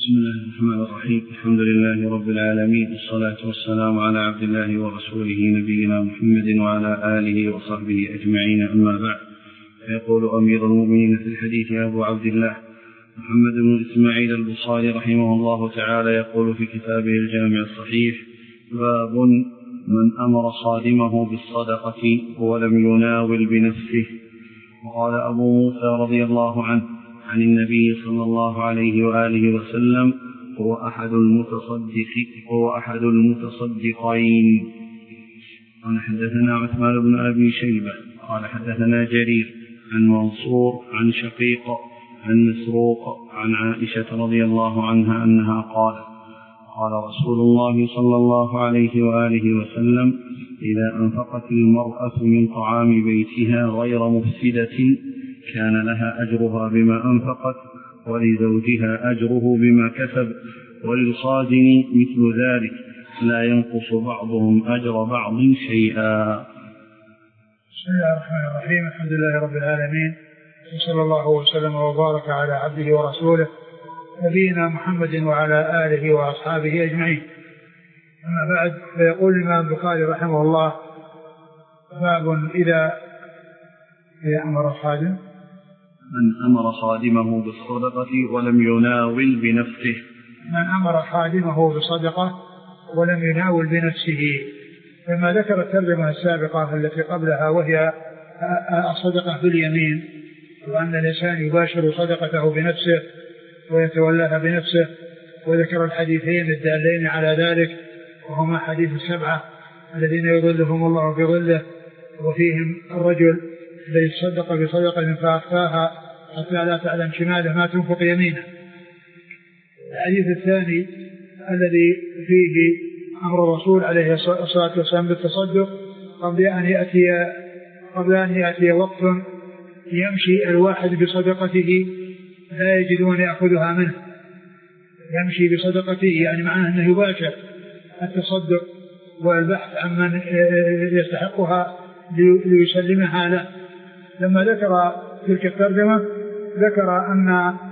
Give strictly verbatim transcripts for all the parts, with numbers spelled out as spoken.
بسم الله الرحمن الرحيم. الحمد لله رب العالمين، والصلاة والسلام على عبد الله ورسوله نبينا محمد وعلى آله وصحبه أجمعين، أما بعد. فيقول أمير المؤمنين في الحديث أبو عبد الله محمد بن إسماعيل البخاري رحمه الله تعالى يقول في كتابه الجامع الصحيح: باب من أمر خادمه بالصدقة ولم يناول بنفسه. وقال أبو موسى رضي الله عنه عن النبي صلى الله عليه وآله وسلم: هو أحد المتصدق هو أحد المتصدقين. قال حدثنا عثمان بن أبي شيبة قال حدثنا جرير عن منصور عن شقيق عن مسروق عن عائشة رضي الله عنها أنها قالت: قال رسول الله صلى الله عليه وآله وسلم: إذا أنفقت المرأة من طعام بيتها غير مفسدة كان لها أجرها بما أنفقت، ولزوجها أجره بما كسب، وللخازن مثل ذلك، لا ينقص بعضهم أجر بعض شيئا. بسم الله الرحمن الرحيم. الحمد لله رب العالمين، وصلى الله وسلم وبارك على عبده ورسوله نبينا محمد وعلى آله وأصحابه أجمعين. أما بعد، فيقول الإمام البخاري رحمه الله: باب إذا أمر الخادم من أمر خادمه بالصدقة ولم يناول بنفسه. من أمر خادمه بالصدقة ولم يناول بنفسه. فما ذكر الترجمة السابقة التي قبلها، وهي الصدقة باليمين، وأن الإنسان يباشر صدقته بنفسه ويتولاها بنفسه، وذكر الحديثين الدالين على ذلك، وهما حديث السبعة الذين يظلهم الله بظله، وفيهم الرجل الذي صدق بصدقة فأخفاها حتى لا تعلم شماله ما تنفق يمينه. الحديث الثاني الذي فيه أمر الرسول عليه الصلاة والسلام بالتصدق قبل أن يأتي قبل أن يأتي وقت يمشي الواحد بصدقته لا يجدون يأخذها منه. يمشي بصدقته يعني معناه أنه يباشر التصدق والبحث عن من يستحقها ليسلمها له. لما ذكر تلك الترجمة ذكر أن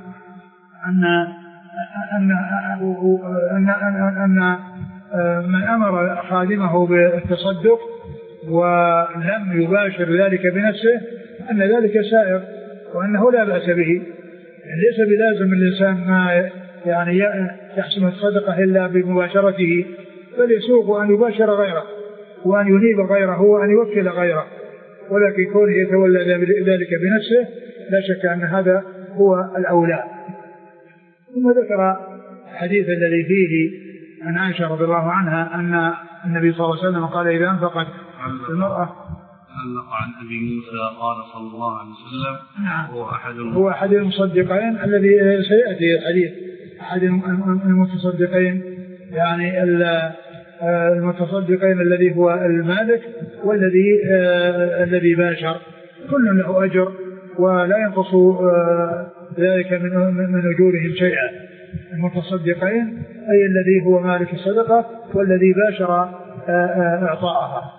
أن أن أن أن, أن من أمر خادمه بالتصدق ولم يباشر ذلك بنفسه أن ذلك سائر، وأنه لا بأس به. يعني ليس بلازم الإنسان ما يعني يحسن الصدقة إلا بمباشرته، بل يسوق أن يباشر غيره وأن ينيب غيره وأن يوكل غيره، ولكن كونه يتولى ذلك بنفسه لا شك أن هذا هو الأولى. ثم ذكر الحديث الذي فيه عن عائشة رضي الله عنها أن النبي صلى الله عليه وسلم قال: إذا أنفقت المرأة علق عن أبي موسى قال صلى الله عليه وسلم: نعم هو أحد هو أحد المصدقين الذي سيأتي الحديث، أحد المتصدقين يعني المتصدقين الذي هو المالك والذي الذي باشر، كل له أجر ولا ينقص ذلك من من أجورهم شيئا. المتصدقين أي الذي هو مالك الصدقة والذي باشر إعطاءها.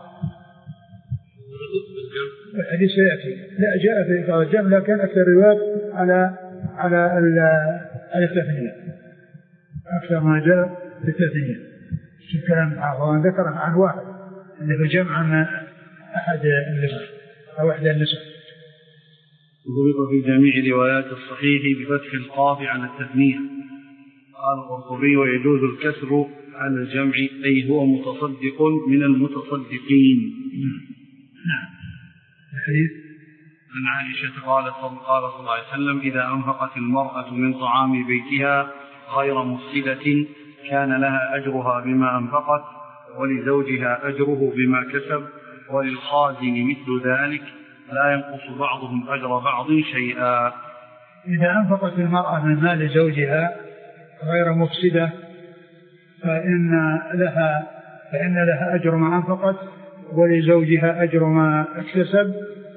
الحديث سيأتي، لا جاء في الجمع لكن أكثر روايات على على على التثنية، أكثر ما جاء في التثنية. الكلام عن ذكر عن واحد اللي في الجمع عن أحد النساء أو إحدى النساء. ضبط في جميع روايات الصحيح بفتح القاف عن التثنية. قال القرطبي: ويجوز الكسر على الجمع، أي هو متصدق من المتصدقين. نعم. الحديث عن عائشة قالت: قال صلى الله عليه وسلم: إذا أنفقت المرأة من طعام بيتها غير مفسدة كان لها أجرها بما أنفقت، ولزوجها أجره بما كسب، وللخازن مثل ذلك، لا ينقص بعضهم أجر بعض شيئا. إذا أنفقت المرأة من مال زوجها غير مفسدة فإن لها فإن لها أجر ما أنفقت، ولزوجها أجر ما اكتسب،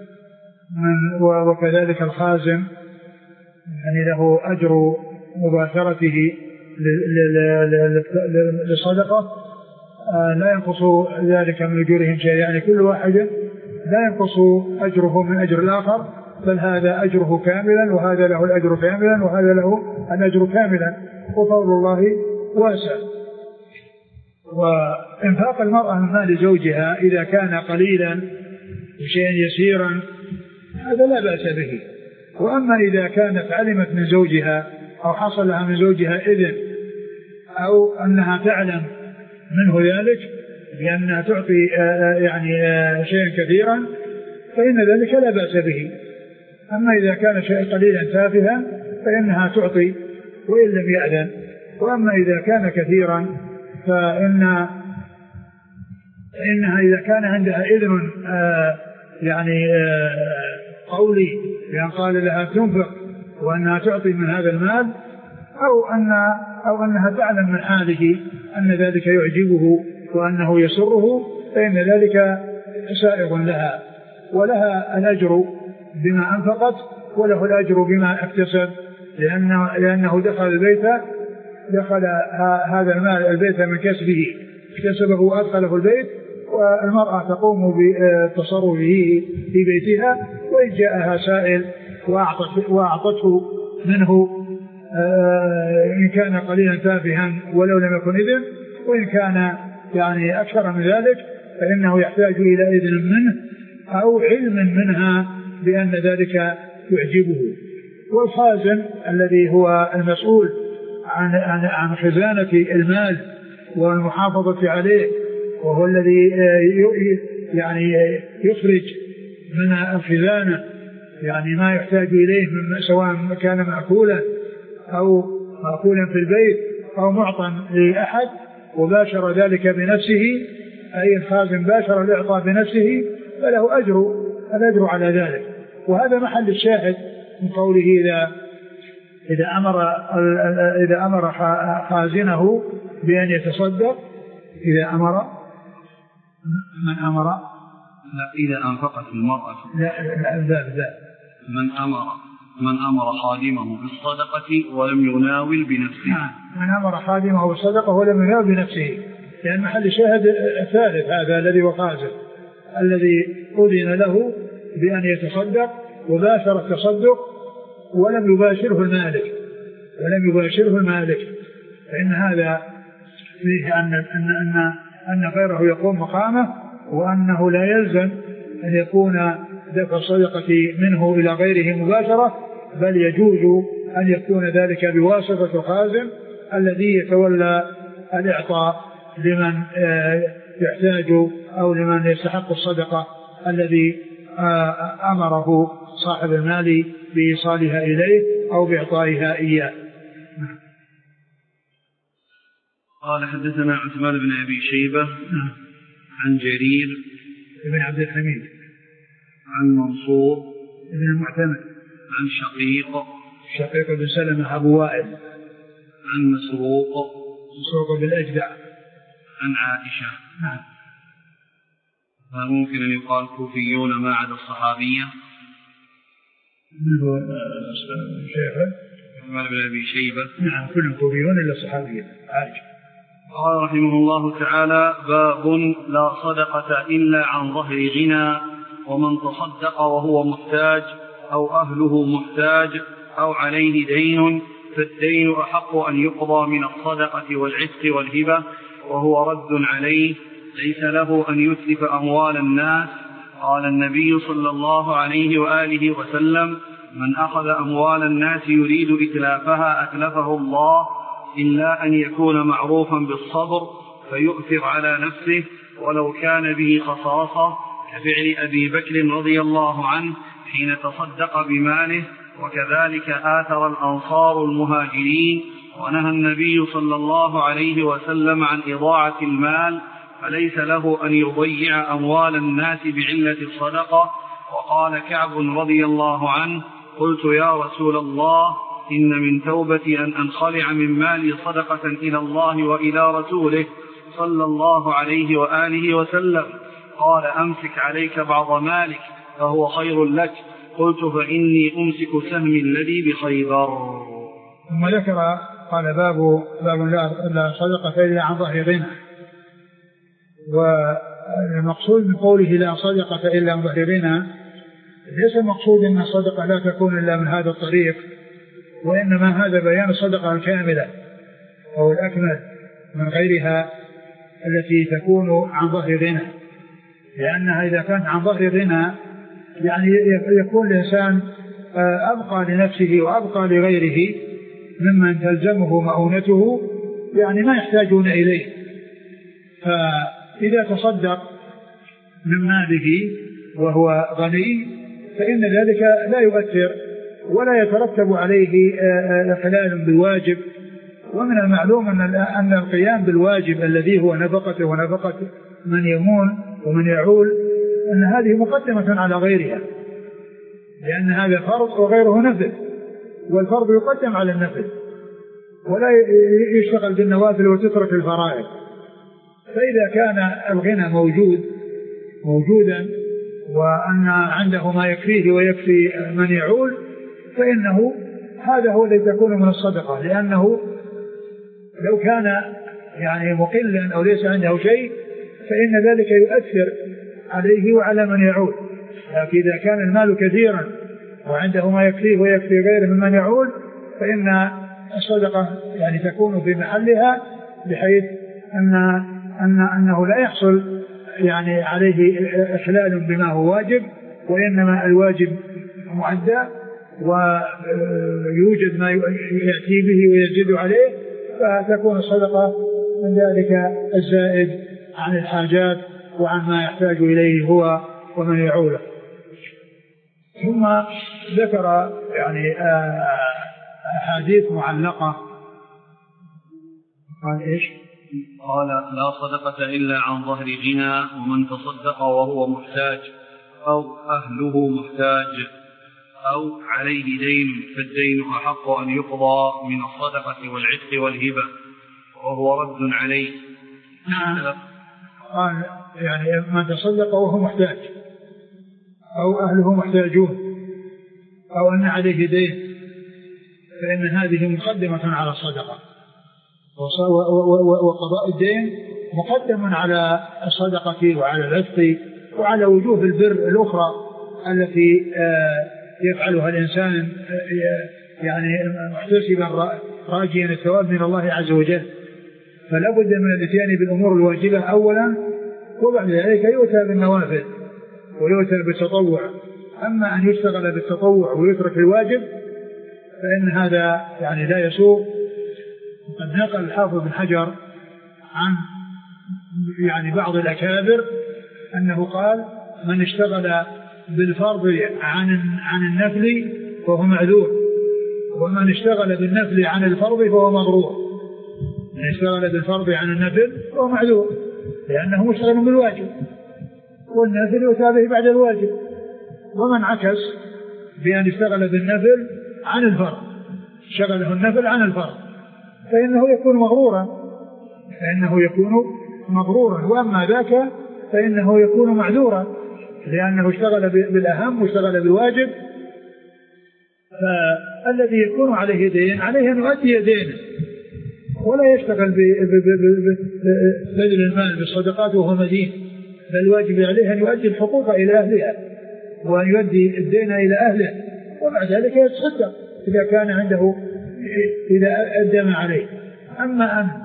وكذلك الخازن يعني له أجر مباشرته للصدقة، لا ينقص ذلك من أجورهم شيء. يعني كل واحد لا ينقص أجره من أجر الآخر، بل هذا أجره كاملا وهذا له الأجر كاملا وهذا له الأجر كاملا، وفضل الله واسع. وإنفاق المرأة من مال زوجها إذا كان قليلا وشيئا يسيرا هذا لا بأس به. وأما إذا كانت علمت من زوجها أو حصل لها من زوجها إذن أو أنها تعلم منه ذلك بأنها تعطي يعني شيئا كثيرا فإن ذلك لا بأس به. أما إذا كان شيئا قليلا تافها فإنها تعطي وإن لم يأذن. وأما إذا كان كثيرا فإن فإنها إذا كان عندها إذن آه يعني آه قولي بأن قال لها تنفق وأنها تعطي من هذا المال أو, أن أو أنها تعلم من حاله أن ذلك يعجبه وأنه يسره فإن ذلك سائغ لها ولها الأجر بما أنفقت وله الأجر بما اكتسب لأنه, لأنه دخل البيت دخل هذا المال البيت من كسبه كسبه وأدخله البيت والمرأة تقوم بتصرفه في بيتها وإن جاءها سائل وأعطته منه إن كان قليلا تافها ولو لم يكن إذن وإن كان يعني أكثر من ذلك فإنه يحتاج إلى إذن منه أو علم منها بأن ذلك يعجبه. والخازن الذي هو المسؤول عن, عن, عن خزانة المال والمحافظة عليه وهو الذي يعني يخرج من الخزانة يعني ما يحتاج إليه من سواء كان مأكولا أو مأكولا في البيت أو معطى لأحد وباشر ذلك بنفسه أي الخازن باشر الإعطاء بنفسه فله أجر الأجر على ذلك. وهذا محل الشاهد من قوله إذا إذا أمر إذا أمر خازنه بأن يتصدق إذا أمر من أمر لا إذا أنفقت المرأة لا لا لا من أمر من أمر خادمه بالصدقة ولم يناول بنفسه. نعم من أمر خادمه بالصدقة ولم يناول بنفسه لأن محل الشاهد الثالث هذا الذي هو خازن الذي أذن له بأن يتصدق وباشر التصدق ولم يباشره المالك ولم يباشره المالك فإن هذا فيه أن أن أن أن غيره يقوم مقامه وأنه لا يلزم أن يكون دفع الصدقة منه إلى غيره مباشرة بل يجوز أن يكون ذلك بواسطة الخازن الذي يتولى الإعطاء لمن يحتاج أو لمن يستحق الصدقة الذي أمره صاحب المال بإيصالها إليه أو بإعطائها إياه. قال حدثنا عثمان بن أبي شيبة عن جرير بن عبد الحميد عن منصور بن المعتمد عن شقيق شقيق بن سلمة أبو وائل عن مسروق مسروق بالأجدع عن عائشة. نعم. هل ممكن أن يقال كوفيون ما عدا الصحابية؟ من هو شيخه؟ عثمان بن أبي شيبة. نعم كلهم كوفيون إلا الصحابية عائشة. قال رحمه الله تعالى باب لا صدقة إلا عن ظهر غنى ومن تصدق وهو محتاج أو أهله محتاج أو عليه دين فالدين أحق أن يقضى من الصدقة والعتق والهبة وهو رد عليه ليس له أن يتلف أموال الناس. قال النبي صلى الله عليه وآله وسلم من أخذ أموال الناس يريد إتلافها أتلفه الله إلا أن يكون معروفا بالصبر فيؤثر على نفسه ولو كان به خصاصة كفعل أبي بكر رضي الله عنه حين تصدق بماله وكذلك آثر الأنصار المهاجرين. ونهى النبي صلى الله عليه وسلم عن إضاعة المال فليس له أن يضيع أموال الناس بعلة الصدقة. وقال كعب رضي الله عنه قلت يا رسول الله إن من توبتي أن أنخلع من مالي صدقة إلى الله وإلى رسوله صلى الله عليه وآله وسلم. قال أمسك عليك بعض مالك فهو خير لك. قلت فإني أمسك سهمي الذي بخيبر. ثم ذكر قال باب باب لا صدقة إلا عن ظهر غنى. والمقصود من قوله لا صدقة إلا عن ظهر غنى ليس المقصود أن الصدقة لا تكون إلا من هذا الطريق وإنما هذا بيان الصدقة الكاملة أو الأكمل من غيرها التي تكون عن ظهر غنى، لأنها إذا كانت عن ظهر غنى يعني يكون الإنسان أبقى لنفسه وأبقى لغيره ممن تلزمه مؤونته، يعني ما يحتاجون إليه. فإذا تصدق من ماله وهو غني فإن ذلك لا يؤثر ولا يترتب عليه خلال بالواجب. ومن المعلوم أن القيام بالواجب الذي هو نفقته ونفقة من يمون ومن يعول أن هذه مقدمة على غيرها، لأن هذا فرض وغيره نفل، والفرض يقدم على النفل، ولا يشتغل بالنوافل وتترك الفرائض. فإذا كان الغنى موجود موجودا وأن عنده ما يكفيه ويكفي من يعول فإنه هذا هو الذي تكون من الصدقة، لأنه لو كان يعني مقلا أو ليس عنده شيء فإن ذلك يؤثر عليه وعلى من يعول. لكن إذا كان المال كثيرا وعنده ما يكفيه ويكفي غيره ممن يعول فإن الصدقة يعني تكون في محلها، بحيث أن أن أنه لا يحصل يعني عليه إخلال بما هو واجب، وإنما الواجب مؤدى ويوجد ما يأتي به ويزيد عليه، فتكون الصدقة من ذلك الزائد عن الحاجات وعن ما يحتاج إليه هو ومن يعوله. ثم ذكر يعني أحاديث معلقة. قال إيش؟ قال لا صدقة إلا عن ظهر غنى، ومن تصدق وهو محتاج أو أهله محتاج أو عليه دين فالدين أحق أن يقضى من الصدقة والعتق والهبة وهو رد عليه. نعم. قال يعني من تصدق وهو محتاج أو أهله محتاجون أو أن عليه دين فإن هذه مقدمة على الصدقة، وقضاء الدين مقدم على الصدقة وعلى العتق وعلى وجوه البر الأخرى التي يفعلها الإنسان يعني محتسبا راجيا الثواب من الله عز وجل. فلا بد من الاتيان بالأمور الواجبة أولا، وبعد ذلك يؤتى بالنوافل ويؤتى بالتطوع. أما أن يشتغل بالتطوع ويترك الواجب فإن هذا يعني لا يسوء. وقد نقل الحافظ بن حجر عن يعني بعض الأكابر أنه قال من اشتغل بالفرض عن عن النفل فهو معذور، ومن اشتغل بالنفل عن الفرض فهو مغرور. من اشتغل بالفرض عن النفل فهو معذور لأنه مشتغل بالواجب، والنفل يتابع بعد الواجب. ومن عكس بأن اشتغل بالنفل عن الفرض، شغله النفل عن الفرض، فإنه يكون مغرورا فإنه يكون مغرورا وأما ذاك فإنه يكون معذورا لأنه اشتغل بالأهم واشتغل بالواجب. فالذي يكون عليه دين عليه أن يؤدي دينه، ولا يشتغل بذل المال بالصدقات وهو مدين، بل الواجب عليه أن يؤدي الحقوق إلى أهلها وأن يؤدي الدين إلى أهله، وبعد ذلك يتصدق إذا كان عنده إذا أدى ما عليه. أما أن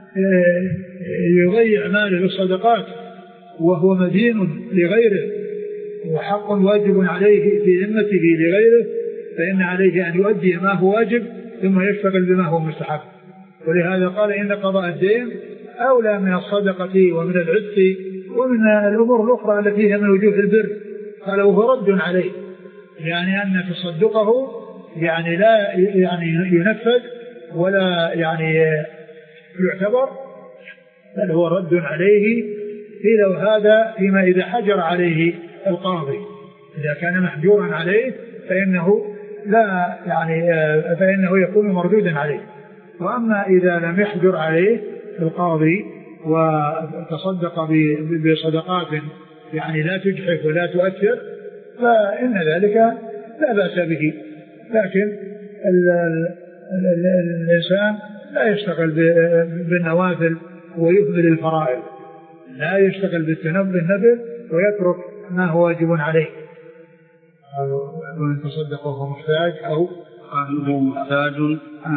يضيع ماله بالصدقات وهو مدين لغيره وحق واجب عليه في ذمته لغيره فإن عليه أن يؤدي ما هو واجب ثم يشتغل بما هو مستحب. ولهذا قال إن قضاء الدين أولى من الصدقة ومن العتق ومن الأمور الأخرى التي هي من وجوه البر. قال وهو رد عليه، يعني أن تصدقه يعني لا يعني ينفذ ولا يعني يعتبر، بل هو رد عليه. قيل وهذا فيما إذا حجر عليه القاضي، إذا كان محجورا عليه فإنه لا يعني فإنه يكون مردودا عليه. وأما إذا لم يحجر عليه القاضي وتصدق بصدقات يعني لا تجحف ولا تؤثر فإن ذلك لا بأس به. لكن ال ال ال الإنسان لا يشتغل بالنوافل ويهمل الفرائض، لا يشتغل بالنفل ويترك ما هو واجب عليه. ومن تصدق وهو محتاج أو أهله محتاج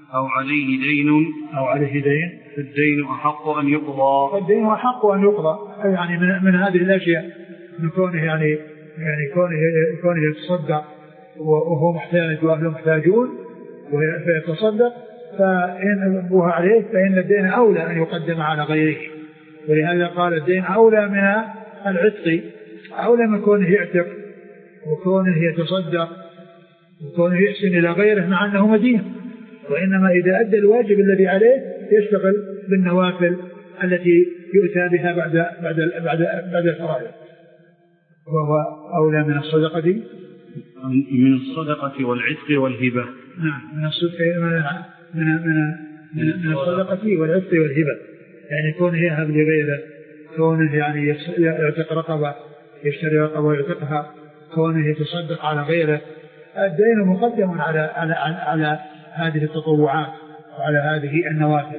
أو عليه دين أو عليه دين فالدين أحق أن يقضى فالدين أحق أن يقضى يعني من, من هذه الأشياء من كونه يعني يعني كونه كونه يتصدق وهو محتاج وأهله محتاجون فيتصدق فإن أبوها عليه فإن الدين أولى أن يقدم على غيره. ولهذا قال الدين أولى من العتق أولى من كونه يعتق وكونه يتصدق وكونه يحسن إلى غيره مع أنه مدين. وإنما إذا أدى الواجب الذي عليه يشتغل بالنوافل التي يؤتى بها بعد بعد بعد بعد الفرائض وهو أولى من الصدقة من الصدقة والعتق والهبة. نعم من الصدقة من من من, من الصدقة والعتق والهبة يعني كونه يهب لغيره كونه يعني يعتق رقبة يشتري رقبة ويعتقها كونه يتصدق على غيره. الدين مقدم على على على, على هذه التطوعات وعلى هذه النوافل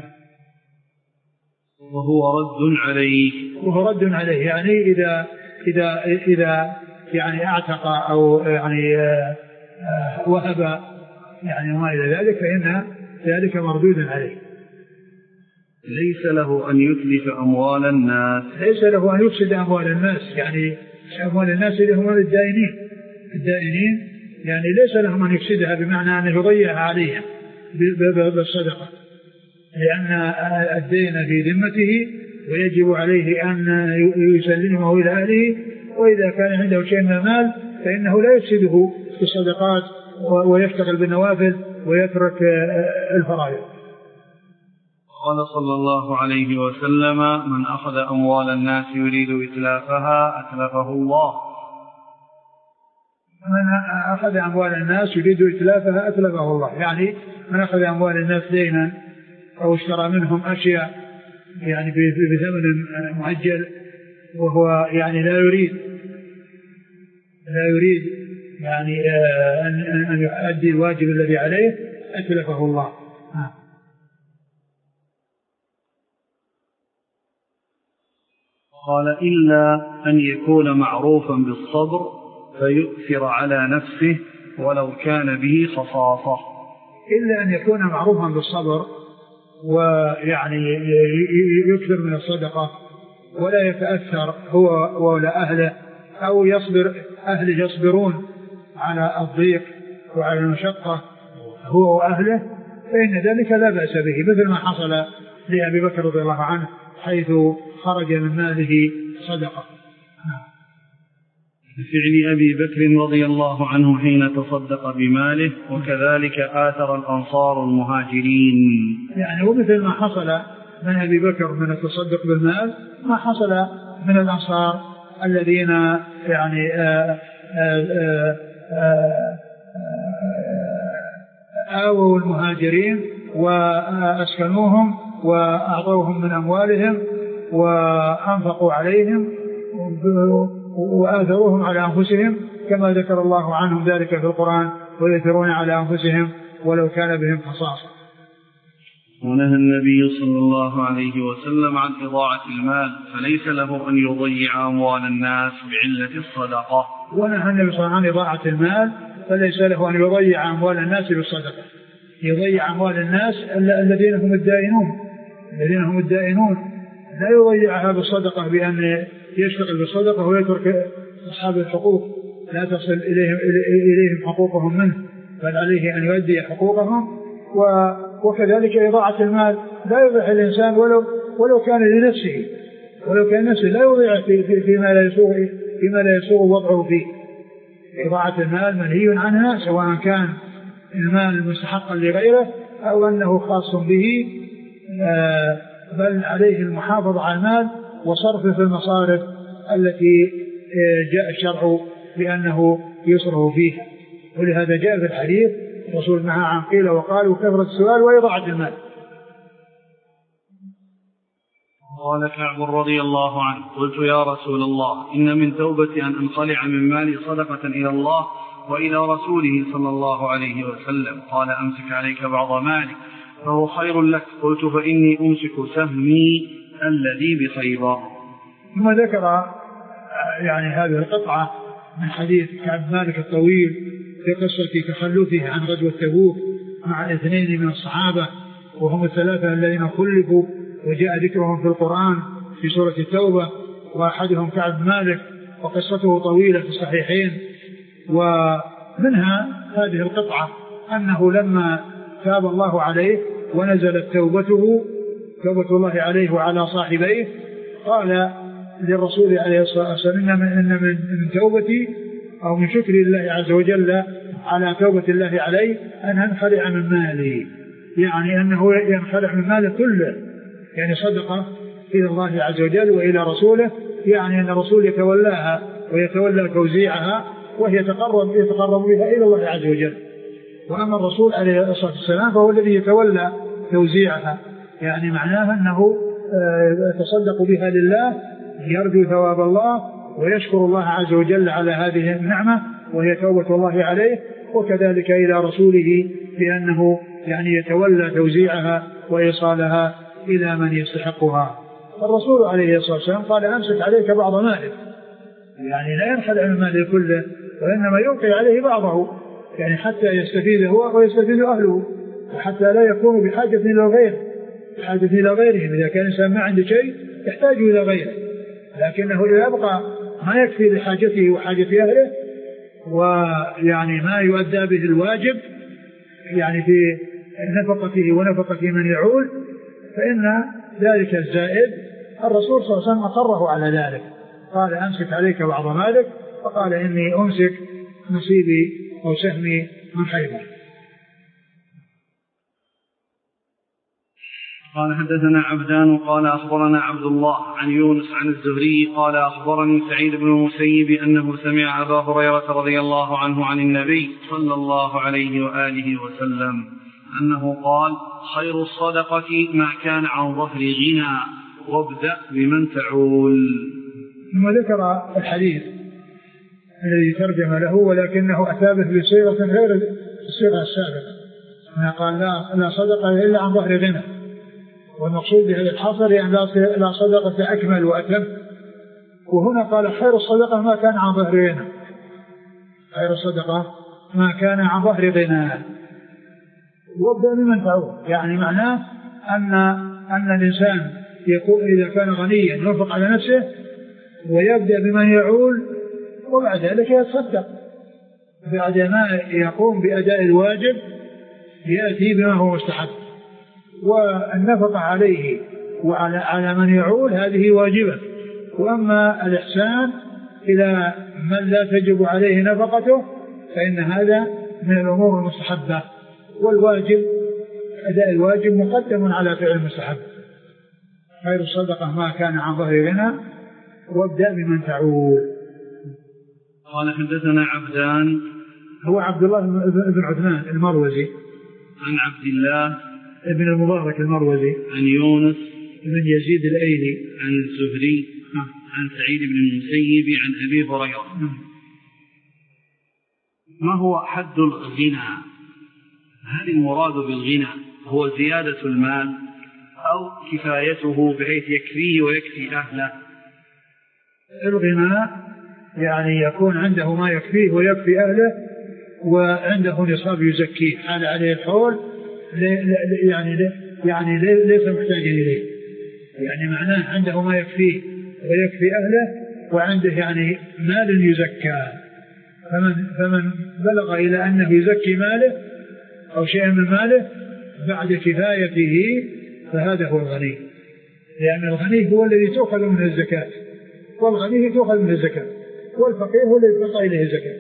وهو رد عليه وهو رد عليه يعني إذا إذا إذا يعني اعتق أو يعني وهب يعني وما إلى ذلك فإن ذلك مردود عليه. ليس له أن يتلف أموال الناس ليس له أن يفسد أموال الناس يعني أموال الناس اللي هم الدائنين الدائنين يعني ليس لهم أن يفسدها بمعنى أن يضيعها عليهم بالصدقة لأن الدين في ذمته ويجب عليه أن يسلمه إلى أهله وإذا كان عنده شيء من المال فإنه لا يفسده بالصدقات ويشتغل بالنوافل ويترك الفرائض. قال صلى الله عليه وسلم من أخذ أموال الناس يريد إتلافها أتلفه الله. من أخذ أموال الناس يريد إتلافها أتلفه الله يعني من أخذ أموال الناس دينا أو اشترى منهم أشياء يعني بثمن مؤجل وهو يعني لا يريد لا يريد يعني أن يؤدي الواجب الذي عليه أتلفه الله. قال إلا أن يكون معروفا بالصبر فيؤثر على نفسه ولو كان به خصاصة. إلا أن يكون معروفا بالصبر ويعني يكثر من الصدقة ولا يتأثر هو ولا أهله أو يصبر أهله يصبرون على الضيق وعلى المشقة هو وأهله فإن ذلك لا بأس به مثل ما حصل لأبي بكر رضي الله عنه حيث خرج من ماله صدقة. بفعل أبي بكر رضي الله عنه حين تصدق بماله وكذلك آثر الأنصار المهاجرين يعني ومثل ما حصل من أبي بكر من التصدق بالمال ما حصل من الأنصار الذين يعني آآ آآ آووا المهاجرين وأسكنوهم وأعطوهم من أموالهم وأنفقوا عليهم وآثروهم على أنفسهم كما ذكر الله عنهم ذلك في القرآن ويؤثرون على أنفسهم ولو كان بهم خصاصة. ونهى النبي صلى الله عليه وسلم عن إضاعة المال فليس له أن يضيع أموال الناس بعلة الصدقة. ونهى النبي صلى الله عليه وسلم عن إضاعة المال فليس له أن يضيع أموال الناس بالصدقة يضيع أموال الناس الذين هم الدائنون الذين هم الدائنون لا يضيعها بالصدقة بأن يشتغل بالصدقة ويترك أصحاب الحقوق لا تصل إليهم, إليهم حقوقهم منه بل عليه أن يؤدي حقوقهم. وكذلك إضاعة المال لا يضيع الإنسان ولو, ولو كان لنفسه ولو كان نفسه لا يضيع في في فيما لا يسوغ فيما لا يسوغ وضعه فيه. إضاعة المال منهي عنها سواء كان المال مستحقا لغيره أو أنه خاص به بل عليه المحافظة على المال وصرفه في المصارف التي جاء الشرع بأنه يصرف فيه. ولهذا جاء في الحديث رسول نهى عن قيل وقال وكثرة السؤال وإضاعة المال. قال كعب رضي الله عنه قلت يا رسول الله إن من توبتي أن أنخلع من مالي صدقة إلى الله وإلى رسوله صلى الله عليه وسلم قال أمسك عليك بعض مالك فهو خير لك. قلت فإني أمسك سهمي الذي بخيبر. ثم ذكر يعني هذه القطعة من حديث كعب مالك الطويل في قصة تخلفه عن غزوة تبوك مع اثنين من الصحابة وهم الثلاثة الذين خلفوا وجاء ذكرهم في القرآن في سورة التوبة، وأحدهم كعب مالك وقصته طويلة في الصحيحين. ومنها هذه القطعة أنه لما تاب الله عليه ونزلت توبته توبة الله عليه وعلى صاحبيه قال للرسول عليه الصلاة والسلام إن من, من توبتي أو من شكر الله عز وجل على توبة الله عليه أن أنخلع من مالي، يعني أنه ينخلع من ماله كله، يعني صدقة إلى الله عز وجل وإلى رسوله، يعني أن الرسول يتولاها ويتولى توزيعها وهي يتقرب يتقرب بها إلى الله عز وجل. وأما الرسول عليه الصلاة والسلام فهو الذي يتولى توزيعها، يعني معناها أنه يتصدق بها لله يرجو ثواب الله ويشكر الله عز وجل على هذه النعمة وهي توبة الله عليه، وكذلك إلى رسوله بأنه يعني يتولى توزيعها وإيصالها إلى من يستحقها. الرسول عليه الصلاة والسلام قال أمسك عليك بعض مالك، يعني لا ينخلع من ماله كله وإنما يوقي عليه بعضه، يعني حتى يستفيد هو ويستفيد أهله، وحتى لا يكون بحاجة إلى غيره بحاجة إلى غيرهم. إذا كان الإنسان ما عنده شيء يحتاج إلى غيره، لكنه إذا يبقى ما يكفي لحاجته وحاجة أهله ويعني ما يؤدى به الواجب يعني في نفقته ونفقة من يعول، فإن ذلك الزائد الرسول صلى الله عليه وسلم أقره على ذلك، قال أمسك عليك بعض مالك، فقال إني أمسك نصيبي أو سهمي من خيبر. قال حدثنا عبدان قال أخبرنا عبد الله عن يونس عن الزهري قال أخبرني سعيد بن المسيب أنه سمع أبا هريرة رضي الله عنه عن النبي صلى الله عليه وآله وسلم أنه قال خير الصدقة ما كان عن ظهر غنى وابدأ بمن تعول. ثم ذكر الحديث الذي ترجم له ولكنه أثابه بصيغة غير الصيغة السابقة، قال لا, لا صدقة إلا عن ظهر غنى، والمقصود بهذا الحصر يعني لا صدقة أكمل وأتم. وهنا قال خير الصدقة ما كان عن ظهر غنى، خير الصدقة ما كان عن ظهر غنى وابدأ بمن تعول، يعني معناه أن أن الإنسان يقول إذا كان غنيا ينفق على نفسه ويبدأ بمن يعول وبعد ذلك يتصدق، بعد ما يقوم بأداء الواجب يأتي بما هو مستحب، والنفقة عليه وعلى على من يعول هذه واجبة. وأما الإحسان إلى من لا تجب عليه نفقته فإن هذا من الأمور المستحبة، والواجب أداء الواجب مقدم على فعل المستحب. خير الصدقة ما كان عن ظهر غنى وابدأ بمن تعول. قال حدثنا عبدان هو عبد الله بن عثمان المروزي عن عبد الله ابن المبارك المروزي عن يونس بن يزيد الأيلي عن الزهري عن سعيد بن المسيب عن أبي هريرة. ما هو حد الغنى؟ هل المراد بالغنى هو زيادة المال أو كفايته بحيث يكفيه ويكفي أهله؟ الغنى يعني يكون عنده ما يكفيه ويكفي أهله وعنده نصاب يزكيه حال عليه الحول، يعني يعني ليس محتاجا إليه، يعني معناه عنده ما يكفيه ويكفي أهله وعنده يعني مال يزكى. فمن, فمن بلغ إلى أنه يزكي ماله أو شيء من ماله بعد كفايته فهذا هو الغني، لأن الغني هو الذي تؤخذ منه الزكاة، والغني تؤخذ منه الزكاة، والفقير هو الذي تقطع إليه الزكاة.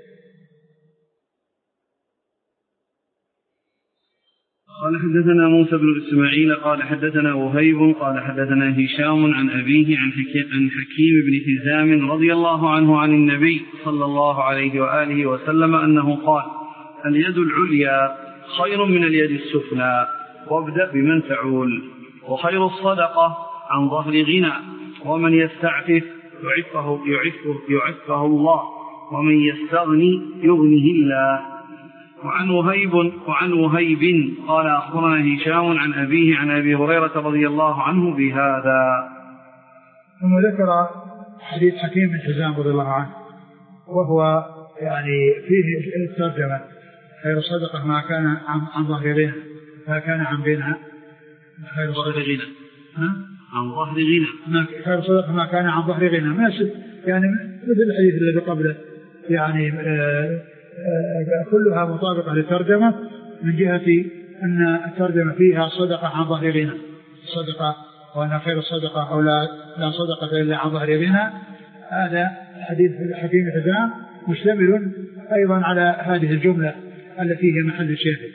قال حدثنا موسى بن إسماعيل قال حدثنا وهيب قال حدثنا هشام عن أبيه عن حكيم بن حزام رضي الله عنه عن النبي صلى الله عليه وآله وسلم أنه قال اليد العليا خير من اليد السفلى وابدأ بمن تعول، وخير الصدقة عن ظهر غنى، ومن يستعفف يعفه, يعفه, يعفه الله، ومن يستغني يغنه الله. وعن وهيب, وعن وهيب قال أخبرنا هشام عن أبيه عن أبي هريرة رضي الله عنه بهذا. ثم ذكر حديث حكيم بن حزام رضي الله عنه، وهو يعني فيه الترجمة خير الصدقة ما كان عن, عن ظهر غنى ما كان عن غنى خير الصدقة غنى عن ظهر غنى خير الصدقة ما كان عن ظهر غنى ما يعني مثل الحديث الذي قبله يعني آآ آآ كلها مطابقة للترجمة من جهة أن الترجمة فيها صدقة عن ظهر غنى صدقة وأن خير الصدقة أو لا, لا صدقة إلا عن ظهر غنى. هذا حديث حكيم حزام مشتمل أيضا على هذه الجملة التي هي محل الشاهد.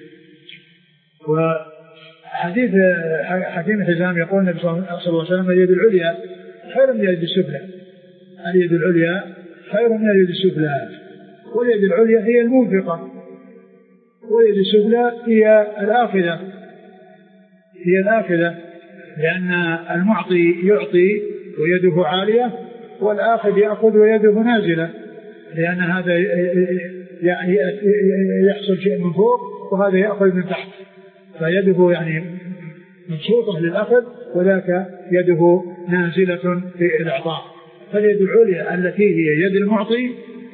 وحديث حكيم حزام يقول النبي صلى الله عليه وسلم اليد العليا خير من اليد السفلى اليد العليا خير من اليد السفلى واليد العليا هي المنفقة واليد السفلى هي الآخذة هي الآخذة لأن المعطي يعطي ويده عالية والآخذ يأخذ ويده نازلة لأن هذا يعني يحصل شيء من فوق وهذا يأخذ من تحت فيده يعني مبسوطة للأخذ وذاك يده نازلة في الإعطاء. فاليد العليا التي هي يد المعطي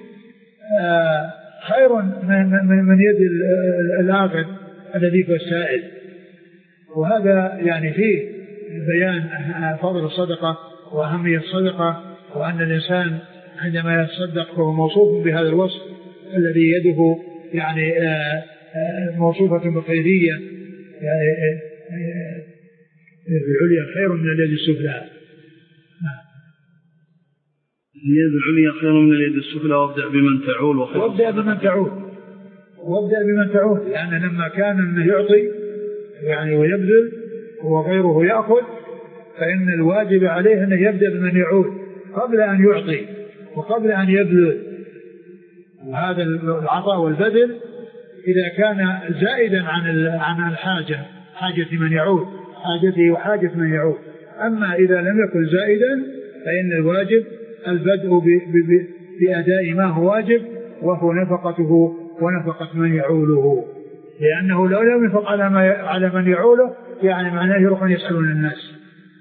خير من من يد الآخذ الذي هو السائل. وهذا يعني فيه بيان فضل الصدقة وأهمية الصدقة وأن الإنسان عندما يتصدق فهو موصوف بهذا الوصف الذي يده يعني موصوفة بالخيرية يعني العليا خير من اليد السفلى. اليد العليا خير من اليد السفلى وابدأ بمن تعول وابدأ بمن تعول وابدأ بمن تعول لأن يعني لما كان أنه يعطي يعني ويبذل وغيره يأخذ فإن الواجب عليه أن يبدأ بمن يعول قبل أن يعطي وقبل أن يبذل. وهذا العطاء والبذل إذا كان زائدا عن عن الحاجة حاجة من يعود حاجته وحاجة من يعود. أما إذا لم يكن زائدا فإن الواجب البدء بأداء ما هو واجب وهو نفقته ونفقة من يعوله لأنه لو لم ينفق على ما على من يعوله يعني معناه يروح يسألون الناس.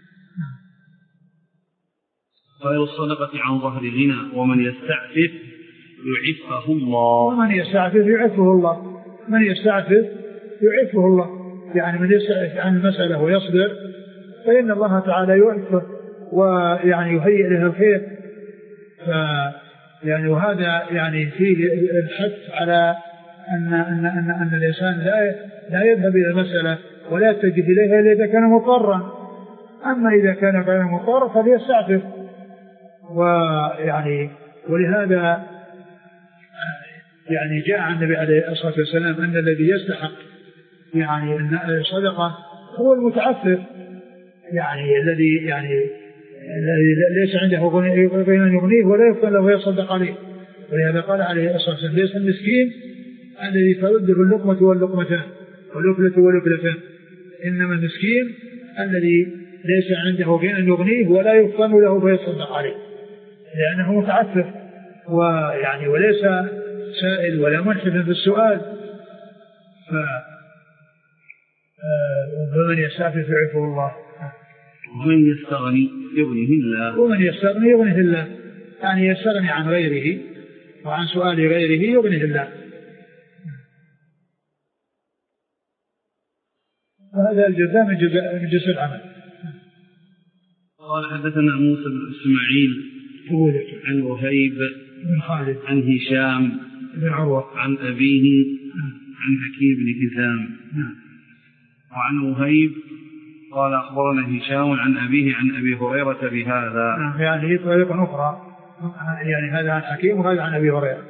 خير الصدقة عن ظهر غنى ومن يستعفف يعفه الله ومن يستعفف يعفه الله من يستعفف يعفه الله يعني من يستعفف عن المسألة ويصبر فإن الله تعالى يعفه ويعني يهيئ له الخير. ف يعني وهذا يعني فيه الحث على أن أن أن, أن الإنسان لا لا يذهب إلى المسألة ولا يتجه إليها إلا إذا كان مضطرا. أما إذا كان غير مضطر فليستعفف. ويعني ولهذا يعني جاء عن النبي عليه الصلاة والسلام أن الذي يستحق يعني الصدقة هو المتعفف يعني الذي يعني الذي ليس عنده غنى يغنيه ولا يفضل له ويصدق عليه. ولهذا قال عليه الصلاة والسلام ليس المسكين الذي ترده اللقمة واللقمتان والأكلة والأكلتان إنما المسكين الذي ليس عنده غنى يغنيه ولا يفضل له ويصدق عليه لأنه متعفف ويعني وليس سائل ولا منحف في السؤال. فمن يستعفف يعفه الله ومن يستغني يغنيه الله ومن يستغني يغنيه الله يعني يستغني عن غيره وعن سؤال غيره يغنيه الله. هذا الجزاء من جزء العمل. قال حدثنا موسى بن إسماعيل عن وهيب بن خالد عن هشام بن عروة عن أبيه عن حكيم بن حزام وعن وهيب قال أخبرنا هشام عن أبيه عن أبي هريرة بهذا يعني طريقة أخرى يعني هذا عن حكيم وهذا عن أبي هريرة.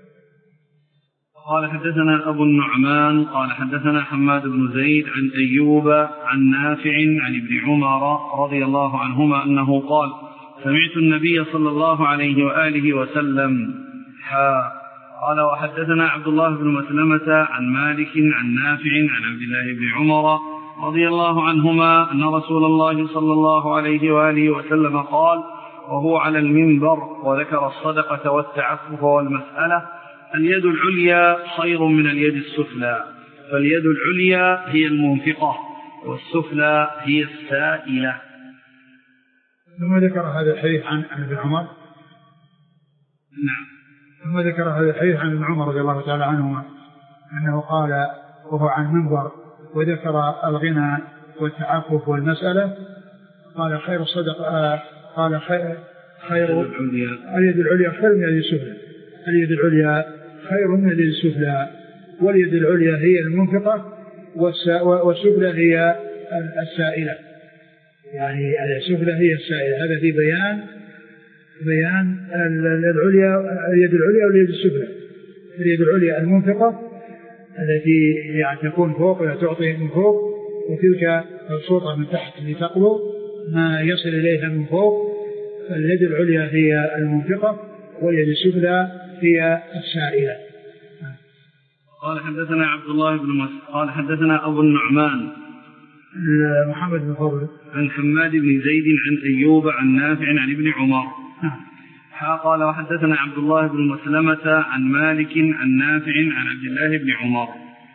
قال حدثنا أبو النعمان قال حدثنا حماد بن زيد عن أيوب عن نافع عن ابن عمر رضي الله عنهما أنه قال سمعت النبي صلى الله عليه وآله وسلم حا قال وحدثنا عبد الله بن مسلمة عن مالك عن نافع عن عبد الله بن عمر رضي الله عنهما أن رسول الله صلى الله عليه وآله وسلم قال وهو على المنبر وذكر الصدقة والتعفف والمسألة اليد العليا خير من اليد السفلى فاليد العليا هي المنفقة والسفلى هي السائلة. ثم ذكر هذا الحديث عن ابن عمر نعم ثم ذكر هذا الحديث عن ابن عمر رضي الله تعالى عنهما أنه قال وهو عن منبر وذكر الغنى والتعفف والمسألة قال خير الصدقة قال خير, خير اليد العليا خير من اليد السفلى اليد العليا خير من اليد السفلى واليد العليا هي المنفقة والسفلى هي السائلة يعني السفلى هي السائلة. هذا في بيان بيان العليا اليد العليا واليد السفلى. اليد العليا المنفقة التي يعني تكون فوق ولا تعطي من فوق وتلك مبسوطة من تحت لتقلو ما يصل إليها من فوق. اليد العليا هي المنفقة واليد السفلى هي السائلة. قال حدثنا عبد الله بن مسعود قال حدثنا أبو النعمان محمد بن فضل عن حماد بن زيد عن أيوب عن نافع عن ابن عمر. قال وحدثنا عبد الله بن مسلمة عن مالك عن نافع عن عبد الله بن عمر.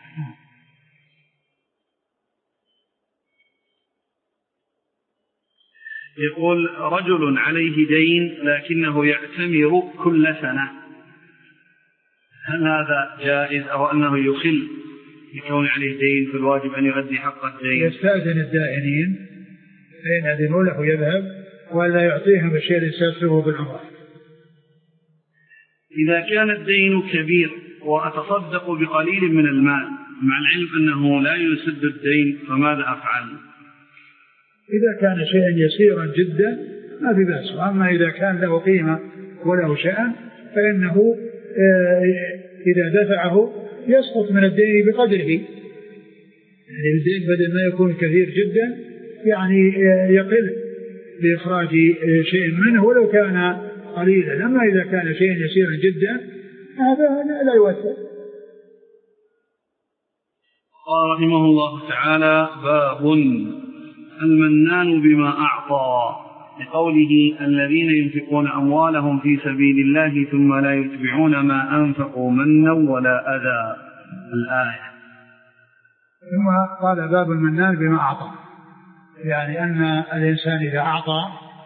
يقول رجل عليه دين لكنه يأتمر كل سنة، هل هذا جائز أو أنه يخل يكون عليه دين فالواجب أن يؤدي حق الدين؟ يستأذن الدائنين فإن أذنوا له يذهب ولا يعطيهم الشيء ليستأثره بالعمر. إذا كان الدين كبير وأتصدق بقليل من المال مع العلم أنه لا يسد الدين فماذا أفعل؟ إذا كان شيئا يسيرا جدا ما في بأس، أما إذا كان له قيمة وله شأن فإنه إذا دفعه يسقط من الدين بقدره. يعني الدين بدل ما يكون كثير جدا يعني يقل بإخراج شيء منه ولو كان قليلا. أما إذا كان شيئا يسيرا جدا هذا لا يؤثر. قال رحمه الله تعالى باب المنان بما أعطى لقوله الذين ينفقون أموالهم في سبيل الله ثم لا يتبعون ما أنفقوا منا ولا أذى الآية. ثم قال باب المنان بما أعطى، يعني أن الإنسان إذا أعطى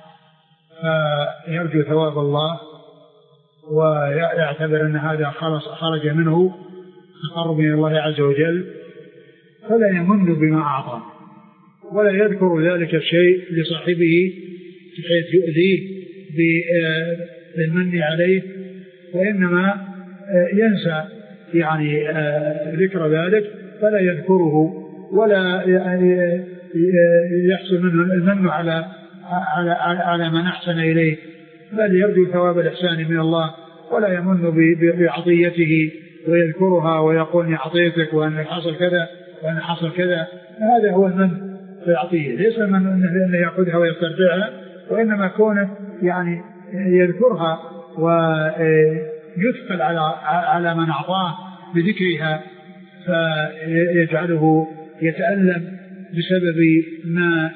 فيرجو ثواب الله ويعتبر أن هذا خرج منه تقرب من الله عز وجل فلا يمن بما أعطى ولا يذكر ذلك الشيء لصاحبه بحيث يؤذيه بالمن عليه، وإنما ينسى يعني ذكر ذلك فلا يذكره ولا يحصل منه المن على على على من أحسن إليه، بل يرجو ثواب الإحسان من الله ولا يمن بعطيته ويذكرها ويقول إني أعطيتك وأن حصل كذا وأن حصل كذا. هذا هو المن بالعطية، ليس من أنه يأخذها ويسترجعها، وإنما كونه يعني يذكرها ويثقل على على من أعطاه بذكرها فيجعله يتألم بسبب ما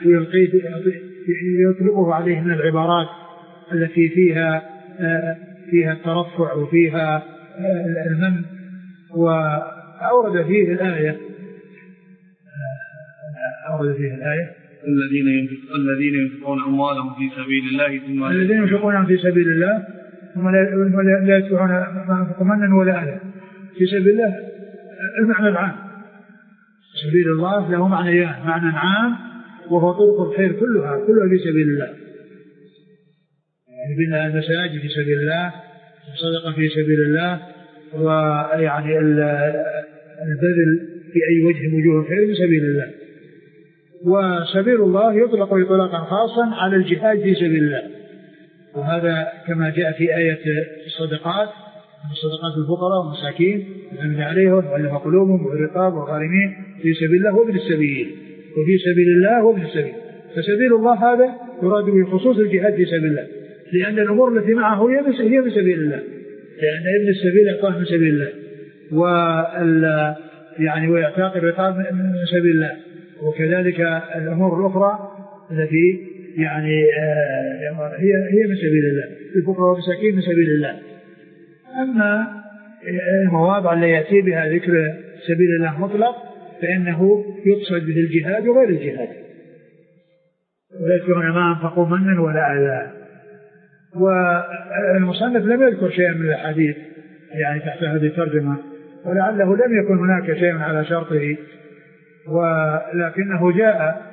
يطلقه عليه من العبارات التي فيها فيها الترفع وفيها المن. وأورد فيه الآية أورد فيه الآية الذين ينفقون الذين ينفقون أموالهم في سبيل الله ثم الذين ينفقون في سبيل الله ثم لا يتبعون ما أنفقوا منا ولا أذى. في سبيل الله المعنى العام، سبيل الله له معنيان، معنى عام وهو طرق الخير كلها كلها في سبيل الله، يعني بناء المساجد في سبيل الله، الصدقة في سبيل الله، ويعني البذل في أي وجه من وجوه الخير في سبيل الله. وسبيل الله يطلق إطلاقا خاصا على الجهاد في سبيل الله، وهذا كما جاء في آية الصدقات، الصدقات الفقراء والمساكين الذين عليهم وألف قلوبهم والرقاب والغارمين في سبيل الله وابن السبيل، وفي سبيل الله وابن السبيل. فسبيل الله هذا يراد به خصوص الجهاد في سبيل الله، لأن الأمور التي معه هي في سبيل الله، لأن ابن السبيل يعطاه من سبيل الله، وال يعني ويعتاق الرقاب من سبيل الله، وكذلك الأمور الأخرى التي يعني هي هي من سبيل الله، الفقراء والمساكين من سبيل الله. أما المواضع التي يأتي بها ذكر سبيل الله مطلق فإنه يقصد به الجهاد وغير الجهاد، ولا يذكرون ما أنفقوا منا ولا أذى. والمصنف لم يذكر شيئا من الحديث يعني تحت هذه الترجمة ولعله لم يكن هناك شيء على شرطه، ولكنه جاء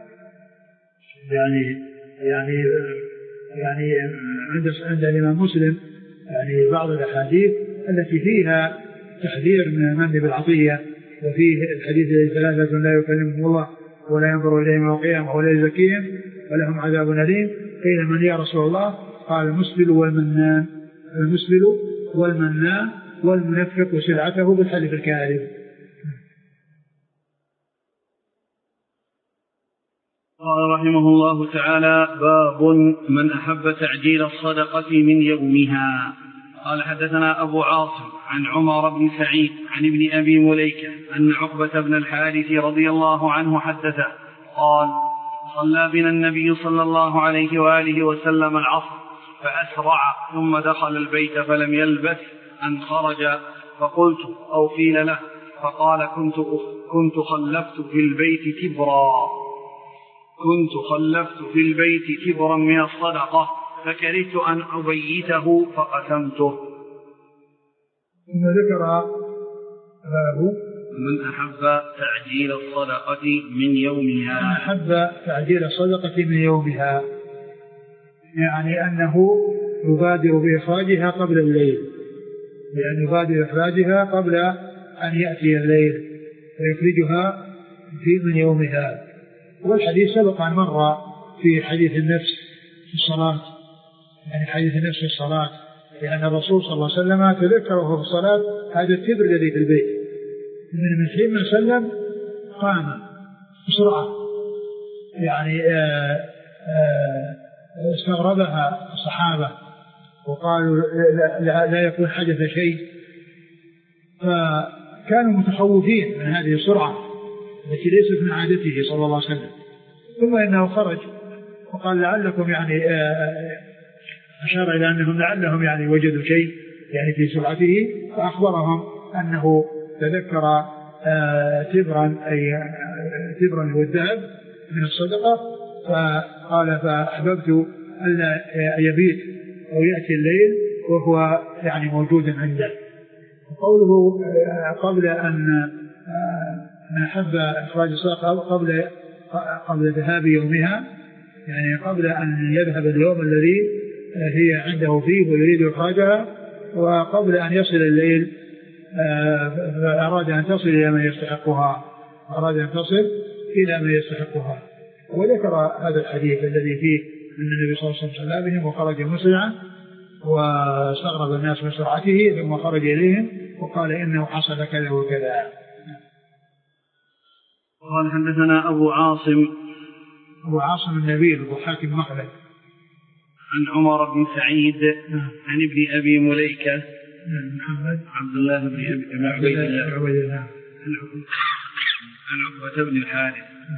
يعني يعني يعني عند عند الإمام مسلم يعني بعض الأحاديث التي فيها تحذير من المن بالعطية، وفيه الحديث ثلاثة لا يكلمهم الله ولا ينظر إليهم يوم القيامة ولا يزكيهم ولهم عذاب أليم. قيل من يا رسول الله؟ قال المسبل والمنان، المسبل والمنان والمنفق سلعته بالحلف الكاذب. قال رحمه الله تعالى: باب من أحب تعجيل الصدقة من يومها. قال حدثنا أبو عاصم عن عمر بن سعيد عن ابن أبي مليكة أن عقبة بن الحارث رضي الله عنه حدثه قال: صلى بنا النبي صلى الله عليه وآله وسلم العصر فأسرع ثم دخل البيت فلم يلبث أن خرج، فقلت أو قيل له فقال: كنت, كنت خلفت في البيت تبرا كنت خلفت في البيت تبرا من الصدقة فكرهت أن أبيته فقسمته. ثم ذكر باب من أحب تعجيل الصدقة من يومها. من أحب تعجيل الصدقة من يومها يعني أنه يبادر بإخراجها قبل الليل، يعني يبادر بإخراجها قبل أن يأتي الليل فيخرجها في من يومها. والحديث سبق أن مر في حديث النفس في الصلاة، يعني حديث النفس في الصلاة، لأن الرسول صلى الله عليه وسلم تذكره في الصلاة هذا التبر الذي في البيت، من حين ما سلم قام بسرعة، يعني آآ آآ استغربها الصحابة وقالوا لا, لا, لا يكون حدث شيء، فكانوا متخوفين من هذه السرعة التي ليست من عادته صلى الله عليه وسلم. ثم إنه خرج وقال لعلكم يعني أشار إلى أنهم لعلهم يعني وجدوا شيء يعني في سرعته، فأخبرهم أنه تذكر تبرا أي تبرا والذهب من الصدقة، فقال فأحببت ألا يبيت أو يأتي الليل وهو يعني موجود عنده. وقوله قبل أن أحب إخراج الصدقة قبل قبل ذهاب يومها، يعني قبل أن يذهب اليوم الذي هي عنده فيه ويريد إخراجها، وقبل أن يصل الليل فأراد أن تصل إلى من يستحقها أراد أن تصل إلى من يستحقها. وذكر هذا الحديث الذي فيه أن النبي صلى الله عليه وسلم صلى بهم وخرج مسرعا واستغرب الناس من سرعته، ثم خرج إليهم وقال إنه حصل كذا وكذا. قال حدثنا أبو عاصم أبو عاصم النبيل أبو حاتم مخلد عن عمر بن سعيد عن ابن أبي مليكة محمد عبد الله بن أبي عبيد الله عن عقبة بن الحارث.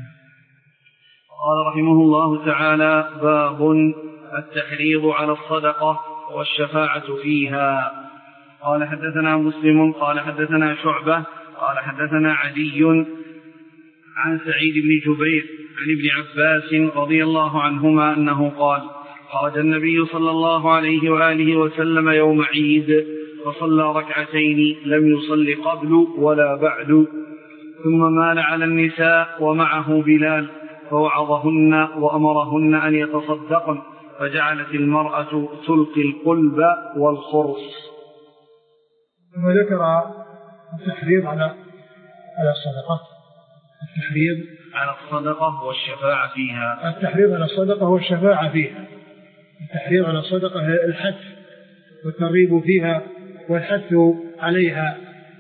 قال رحمه الله تعالى: باب التحريض على الصدقة والشفاعة فيها. قال حدثنا مسلم قال حدثنا شعبة قال حدثنا عدي عن سعيد بن جبير عن ابن عباس رضي الله عنهما أنه قال: خرج النبي صلى الله عليه وآله وسلم يوم عيد فصلى ركعتين لم يصل قبل ولا بعد، ثم مال على النساء ومعه بلال فوعظهن وأمرهن أن يتصدقن، فجعلت المرأة تلقي القلب والخرص. ثم ذكر التحريض على على الصدقة التحريض على الصدقة والشفاعة فيها التحريض على الصدقة والشفاعة فيها التحريض على الصدقة الحث والترغيب فيها والحث عليها،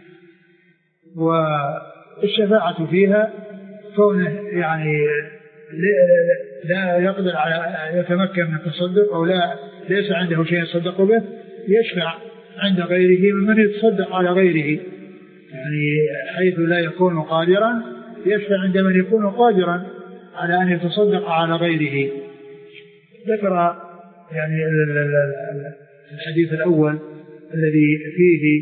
والشفاعة فيها كونه يعني لا يقدر على يتمكن من التصدق أو لا ليس عنده شيء يتصدق به، يشفع عند غيره ممن يتصدق على غيره، يعني حيث لا يكون قادرا يشفع عند من يكون قادرا على أن يتصدق على غيره. ذكر يعني الحديث الأول الذي فيه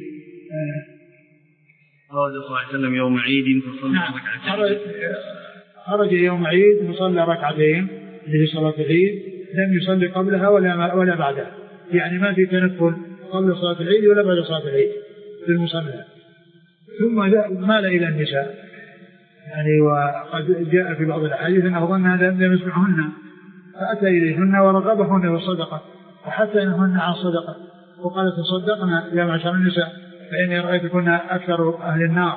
خرج صلى الله عليه وسلم يوم عيد فصلى ركعتين خرج يوم عيد وصلى ركعتين اللي صلاة العيد، لم يصلي قبلها ولا ولا بعدها، يعني ما في تنفل قبل صلاة العيد ولا بعد صلاة العيد في المصلى. ثم مال إلى النساء يعني، وقد جاء في بعض الأحاديث أنه ظن لم يسمعهن فأتى إليهن ورغبهن بالصدقة وحثنهن عن الصدقة وقال تصدقنا يا معشر النساء فإني رأيتكن أكثر أهل النار،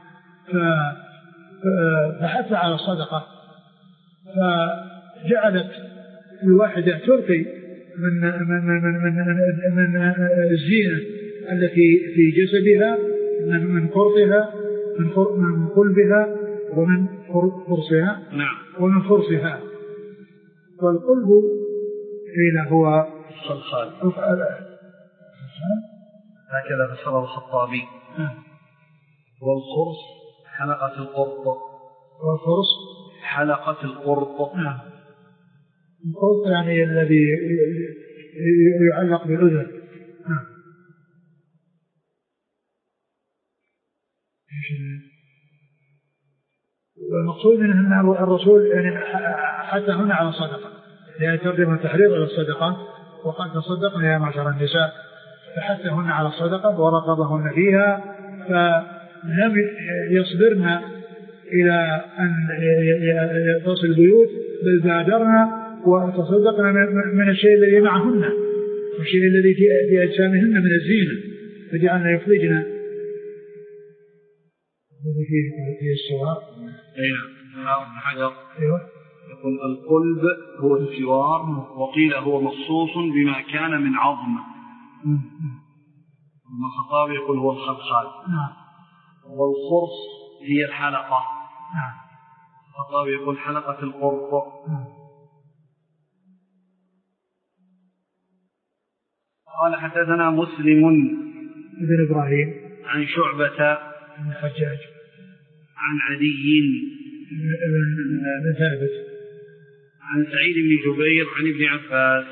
فحث على الصدقة. فجعلت الواحدة تلقي من من من من, من الزينة التي في جسدها من من قرطها من قلبها ومن فرصها ومن فرصها. والقلب قيل هو الخلخال هكذا فسره الخطابي. والخرص حلقة القرط. والخرص حلقة القرط. القرط يعني الذي يعلق بالأذن. والمقصود منه أن الرسول يعني حتى هنا على الصدقة، يعني ترجم التحريض على الصدقة وقد تصدقنا يا معشر النساء، فحثهن على الصدقة ورغبهن فيها، فلم يصبرن إلى أن تصل البيوت بل بادرنا وتصدقنا من الشيء الذي معهن والشيء الذي في أجسامهن من الزينة، فجعلنا يخرجنا فيه في السواء. نعم حجر. أيوة. يقول القلب هو الجوار، وقيل هو مخصوص بما كان من عظم. الخطابي يقول هو الخلخال. والخرص هي الحلقة. الخطابي يقول حلقة القرط. قال حدثنا مسلم بن إبراهيم عن شعبة بن الحجاج عن عدي بن ثابت عن سعيد بن جبير عن ابن عباس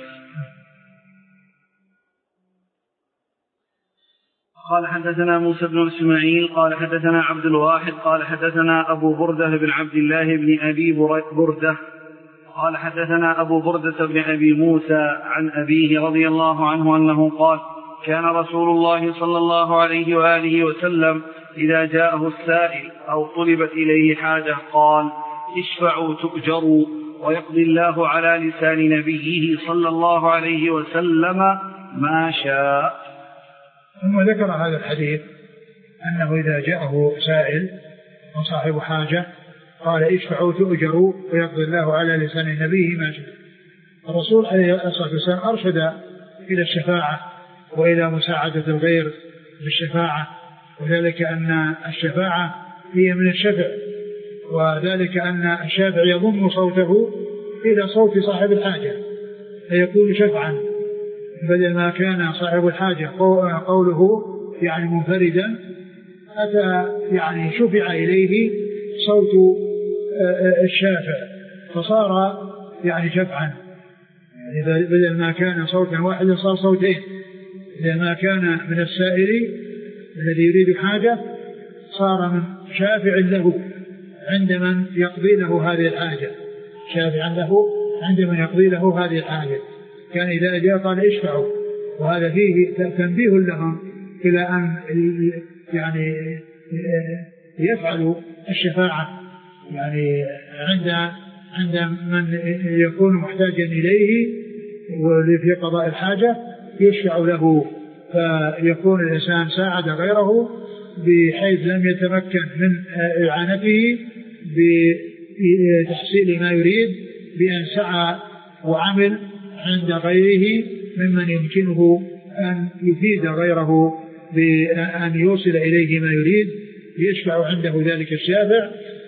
قال حدثنا موسى بن إسماعيل قال حدثنا عبد الواحد قال حدثنا أبو بردة بن عبد الله بن أبي بردة قال حدثنا أبو بردة بن أبي موسى عن أبيه رضي الله عنه أنه قال كان رسول الله صلى الله عليه وآله وسلم إذا جاءه السائل أو طلبت إليه حاجة قال اشفعوا تؤجروا ويقضي الله على لسان نبيه صلى الله عليه وسلم ما شاء. ثم ذكر هذا الحديث أنه إذا جاءه سائل وصاحب حاجة قال اشفعوا تؤجروا ويقضي الله على لسان نبيه ما شاء. الرسول عليه الصلاة والسلام أرشد إلى الشفاعة وإلى مساعدة الغير بالشفاعة، وذلك أن الشفاعة هي من الشفع، وذلك أن الشافع يضم صوته إلى صوت صاحب الحاجة فيكون شفعا، بدل ما كان صاحب الحاجة قوله يعني منفردا أتى يعني شفع إليه صوت الشافع فصار يعني شفعا، يعني بدل ما كان صوتا واحدا صار صوتين، بدل ما كان من السائل الذي يريد حاجة صار من شافع له عند من يقضي له هذه الحاجة، شافعا له عند من يقضي له هذه الحاجة. كان إذا جاء قال اشفعوا، وهذا فيه تنبيه لهم إلى أن يعني يفعلوا الشفاعة يعني عند عند من يكون محتاجا إليه وفي قضاء الحاجة يشفع له، فيكون الإنسان ساعد غيره بحيث لم يتمكن من إعانته بتحصيل ما يريد، بأن سعى وعمل عند غيره ممن يمكنه أن يفيد غيره بأن يوصل إليه ما يريد، يشفع عنده ذلك الشافع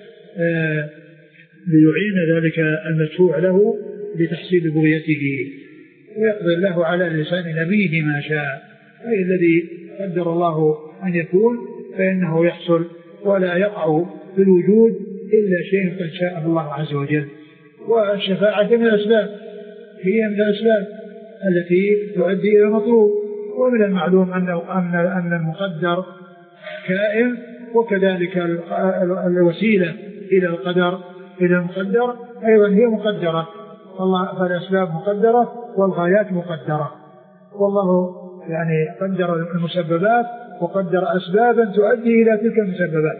ليعين ذلك المدفوع له بتحصيل بغيته، ويقضي الله على لسان نبيه ما شاء، أي الذي قدر الله أن يكون فإنه يحصل، ولا يقع في الوجود إلا شيء قد شاء الله عز وجل. والشفاعة من الأسباب، هي من الأسباب التي تؤدي إلى المطلوب، ومن المعلوم أنه أن أن المقدر كائن، وكذلك الوسيلة إلى القدر إلى المقدر أيضا هي مقدرة، فالأسباب مقدرة والغايات مقدرة، والله يعني قدر المسببات وقدر أسبابا تؤدي إلى تلك المسببات.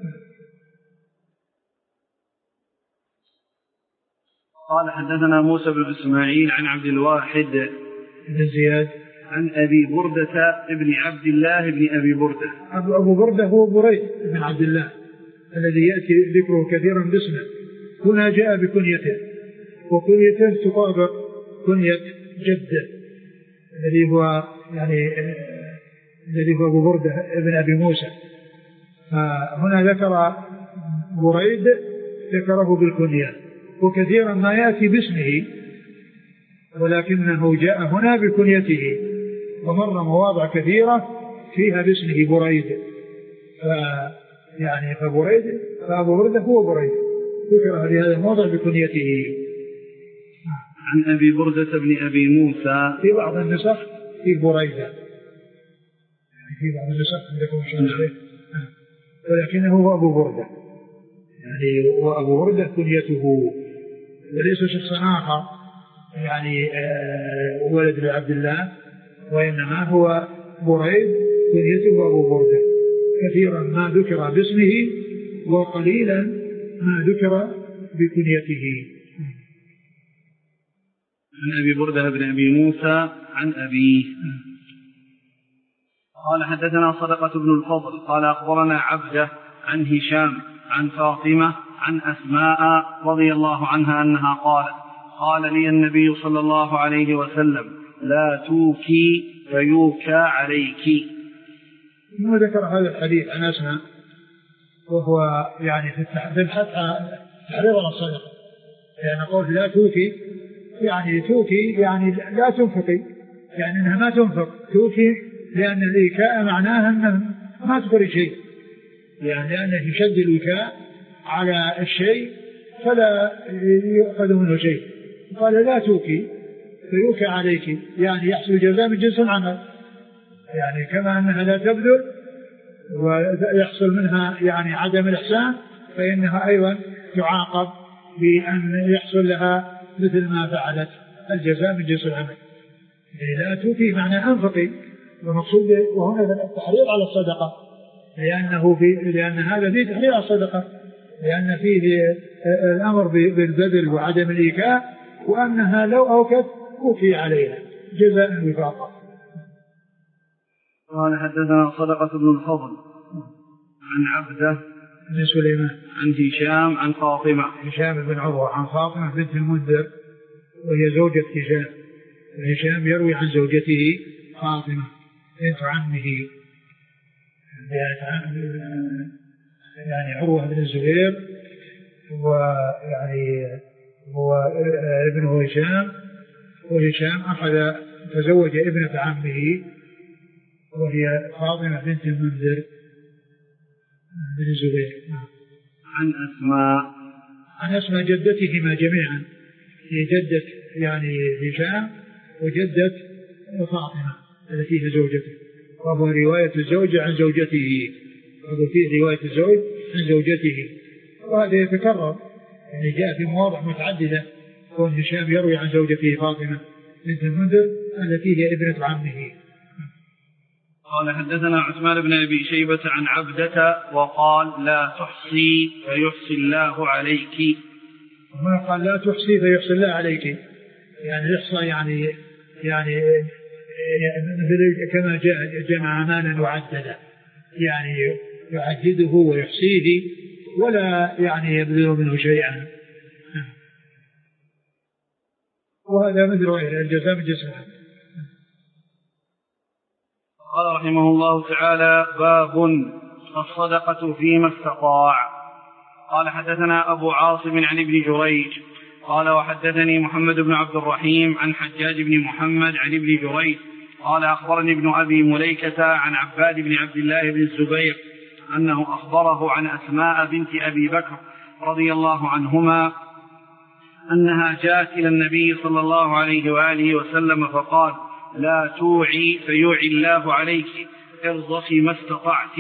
قال حدثنا موسى بن إسماعيل عن عبد الواحد بن زياد عن أبي بردة ابن عبد الله بن أبي بردة. أبو بردة هو بريد بن عبد الله الذي يأتي ذكره كثيرا باسمه. هنا جاء بكنيته، وكنيته تطابق كنية جده الذي هو يعني الذي هو أبو بردة ابن أبي موسى. هنا ذكر بريد ذكره بالكنية، وكثيرا ما يأتي باسمه ولكنه جاء هنا بكنيته، ومر مواضع كثيرة فيها باسمه بريد. يعني فبريد فأبو بردة هو بريد ذكر في هذا الموضع بكنيته. عن أبي بردة بن أبي موسى في بعض النسخ في بريدة، في بعض النسخ عندكم شيء، ولكنه هو أبو بردة، يعني هو أبو بردة كنيته وليس شخصا آخر يعني ولد لعبد الله، وإنما هو بريد كنيته أبو بردة. كثيرا ما ذكر باسمه وقليلا ما ذكر بكنيته. عن أبي بردة بن أبي موسى عن أبيه قال حدثنا صدقة بن الفضل قال أخبرنا عبده عن هشام عن فاطمة عن أسماء رضي الله عنها أنها قالت قال لي النبي صلى الله عليه وسلم لا توكي فيوكى عليك. ثم ذكر هذا الحديث عن أسماء، وهو يعني في الحث على تحريض على الصدقة، يعني قول لا توكي يعني توكي يعني لا تنفقي، يعني أنها ما تنفق، توكي لأن الإيكاء معناها أنها ما تخرج شيء، يعني لأنه يشد الوكاء على الشيء فلا يؤخذ منه شيء. قال لا توكي فيوكى عليك، يعني يحصل جزاء من جنس العمل، يعني كما أنها لا تبذل ويحصل منها يعني عدم الإحسان، فإنها أيضا تعاقب بأن يحصل لها مثل ما فعلت، الجزاء من جنس العمل. يعني لا توكي معنى أنفقي، ومقصود وهنا التحريض على الصدقة، لأنه في لأن هذا فيه تحريض على الصدقة، لأن فيه الأمر بالبذل وعدم الإيكاء، وأنها لو أوكت أوكي عليها جزاء وفاقا. قال حدثنا صدقة بن الفضل عن عبده بن سليمان عن هشام عن فاطمة هشام بن عروة عن فاطمة بنت المنذر وهي زوجة هشام. هشام يروي عن زوجته فاطمة بنت عمه يعني عروة بن الزبير، ويعني هو ابنه هشام، وهشام أخذ تزوج ابنة عمه وهي فاطمة بنت المنذر بن الزبير. عن أسماء عن أسماء جدتهما جميعا، هي جدة يعني هشام وجدة فاطمة التي هي زوجته، وهو رواية الزوج عن زوجته، وهو فيه رواية الزوج عن زوجته، وهذا يتكرر يعني جاء في مواضع متعددة، كون هشام يروي عن زوجته فاطمة بنت المنذر التي هي ابنة عمه. قال حدثنا عثمان بن أبي شيبة عن عبدة وقال لا تحصي فيحصي الله عليك. وما قال لا تحصي فيحصي الله عليك، يعني يحصى يعني يعني كما جاء جمع مالا وعدده، يعني يعدده ويحصيه ولا يعني يبذل منه شيئا، وهذا مثل الجزاء من جنس العمل. قال رحمه الله تعالى باب الصدقة فيما استطاع. قال حدثنا أبو عاصم عن ابن جريج قال وحدثني محمد بن عبد الرحيم عن حجاج بن محمد عن ابن جريج قال أخبرني ابن أبي مليكة عن عباد بن عبد الله بن الزبير أنه أخبره عن أسماء بنت أبي بكر رضي الله عنهما أنها جاءت إلى النبي صلى الله عليه وآله وسلم فقال لا توعي فيوعي الله عليك ارضخي ما استطعت.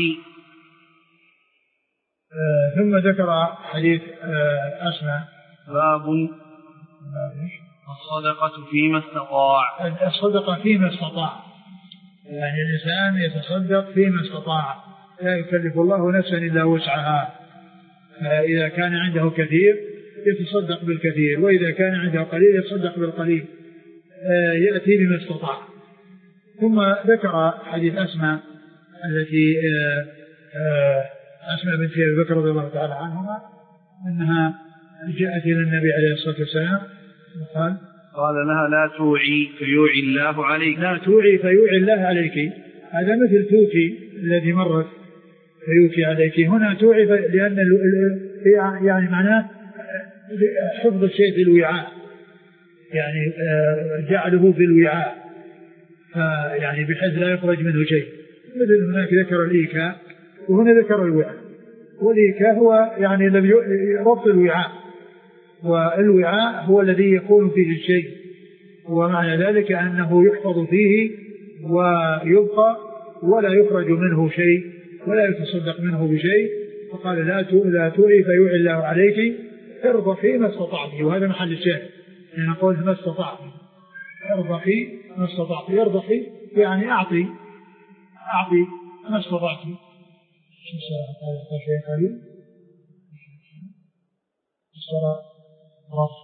آه ثم ذكر حديث آه أسماء باب الصدقة فيما استطاع. الصدقة فيما استطاع، يعني الإنسان يتصدق فيما استطاع، لا يكلف الله نفسا إلا وسعها. إذا كان عنده كثير يتصدق بالكثير، وإذا كان عنده قليل يتصدق بالقليل، يأتي بما استطاع. ثم ذكر حديث أسماء التي أسماء بنت أبي بكر رضي الله تعالى عنهما أنها جاءت إلى النبي عليه الصلاة والسلام وقال قال لها لا توعي فيوعي الله عليك. لا توعي فيوعي الله عليك، هذا مثل توكي الذي مرت فيوكي عليك. هنا توعي لأن يعني معناه حفظ الشيء في الوعاء، يعني جعله في الوعاء، يعني بحيث لا يخرج منه شيء. مثل هناك ذكر الإيكاء وهنا ذكر الوعاء. والإيكاء هو يعني ربط الوعاء، والوعاء هو الذي يكون فيه الشيء، ومعنى ذلك أنه يحفظ فيه ويبقى ولا يخرج منه شيء ولا يتصدق منه بشيء. فقال لا توعي فيوعي الله عليك، ارضخي ما استطعت. وهذا محل الشاهد، يعني نقول ما استطعت، ارضخي ما استطعت. يرضخي يعني أعطي أعطي ما استطعت. شيء قليل صار رضخ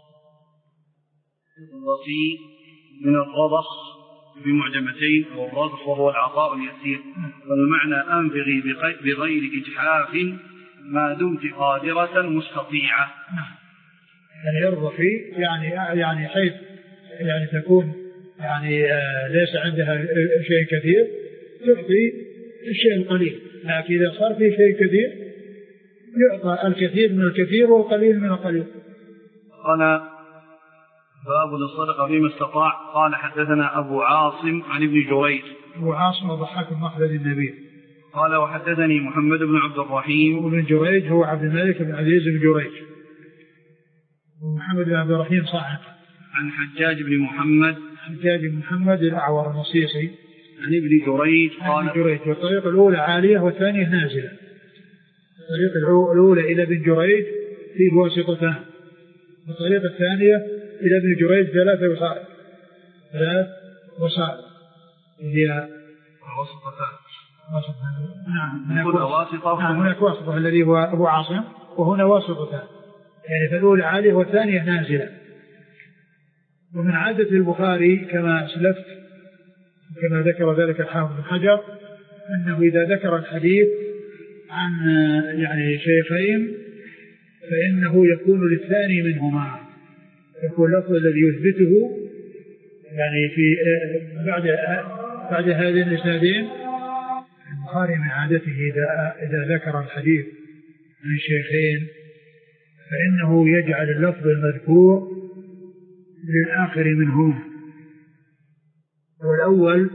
الرضخ من الرضخ بمعجمتين، أو الرضخ وهو العطاء اليسير. والمعنى أنفقي بغير إجحاف ما دمت قادرة مستطيعة. يعني يرضخي يعني يعني حيث يعني تكون يعني آه ليس عندها شيء كثير تعطي الشيء القليل، لكن إذا صار في شيء كثير يعطى الكثير من الكثير والقليل من القليل. قال باب الصدقة فيما استطاع. قال حدثنا أبو عاصم عن ابن جريج. أبو عاصم وضحاك بن مخلد النبي. قال وحدثني محمد بن عبد الرحيم. وابن جريج هو عبد الملك بن عزيز بن جريج، ومحمد بن عبد الرحيم صاحب. عن حجاج بن محمد. حجاج بن محمد الأعور النصيصي. عن ابن جريج قال ابن جريج والطريق الأولى عالية والثانية نازلة. الطريق الأولى إلى ابن جريج فيه واسطتان، والطريق الثانية إلى ابن جريج ثلاثة وسائل ثلاث وسائل هي واسطتان. نعم هناك واسطة. نعم هناك واسطة الذي هو أبو عاصم، وهنا واسطتان، يعني فالأولى عالية والثانية نازلة. ومن عادة البخاري كما أسلفت كما ذكر ذلك الحافظ بن حجر أنه إذا ذكر الحديث عن يعني شيخين فإنه يكون للثاني منهما، يكون اللفظ الذي يثبته يعني في بعد بعد هذين الإسنادين. البخاري من عادته إذا إذا ذكر الحديث عن شيخين فإنه يجعل اللفظ المذكور للآخر منهما، والأول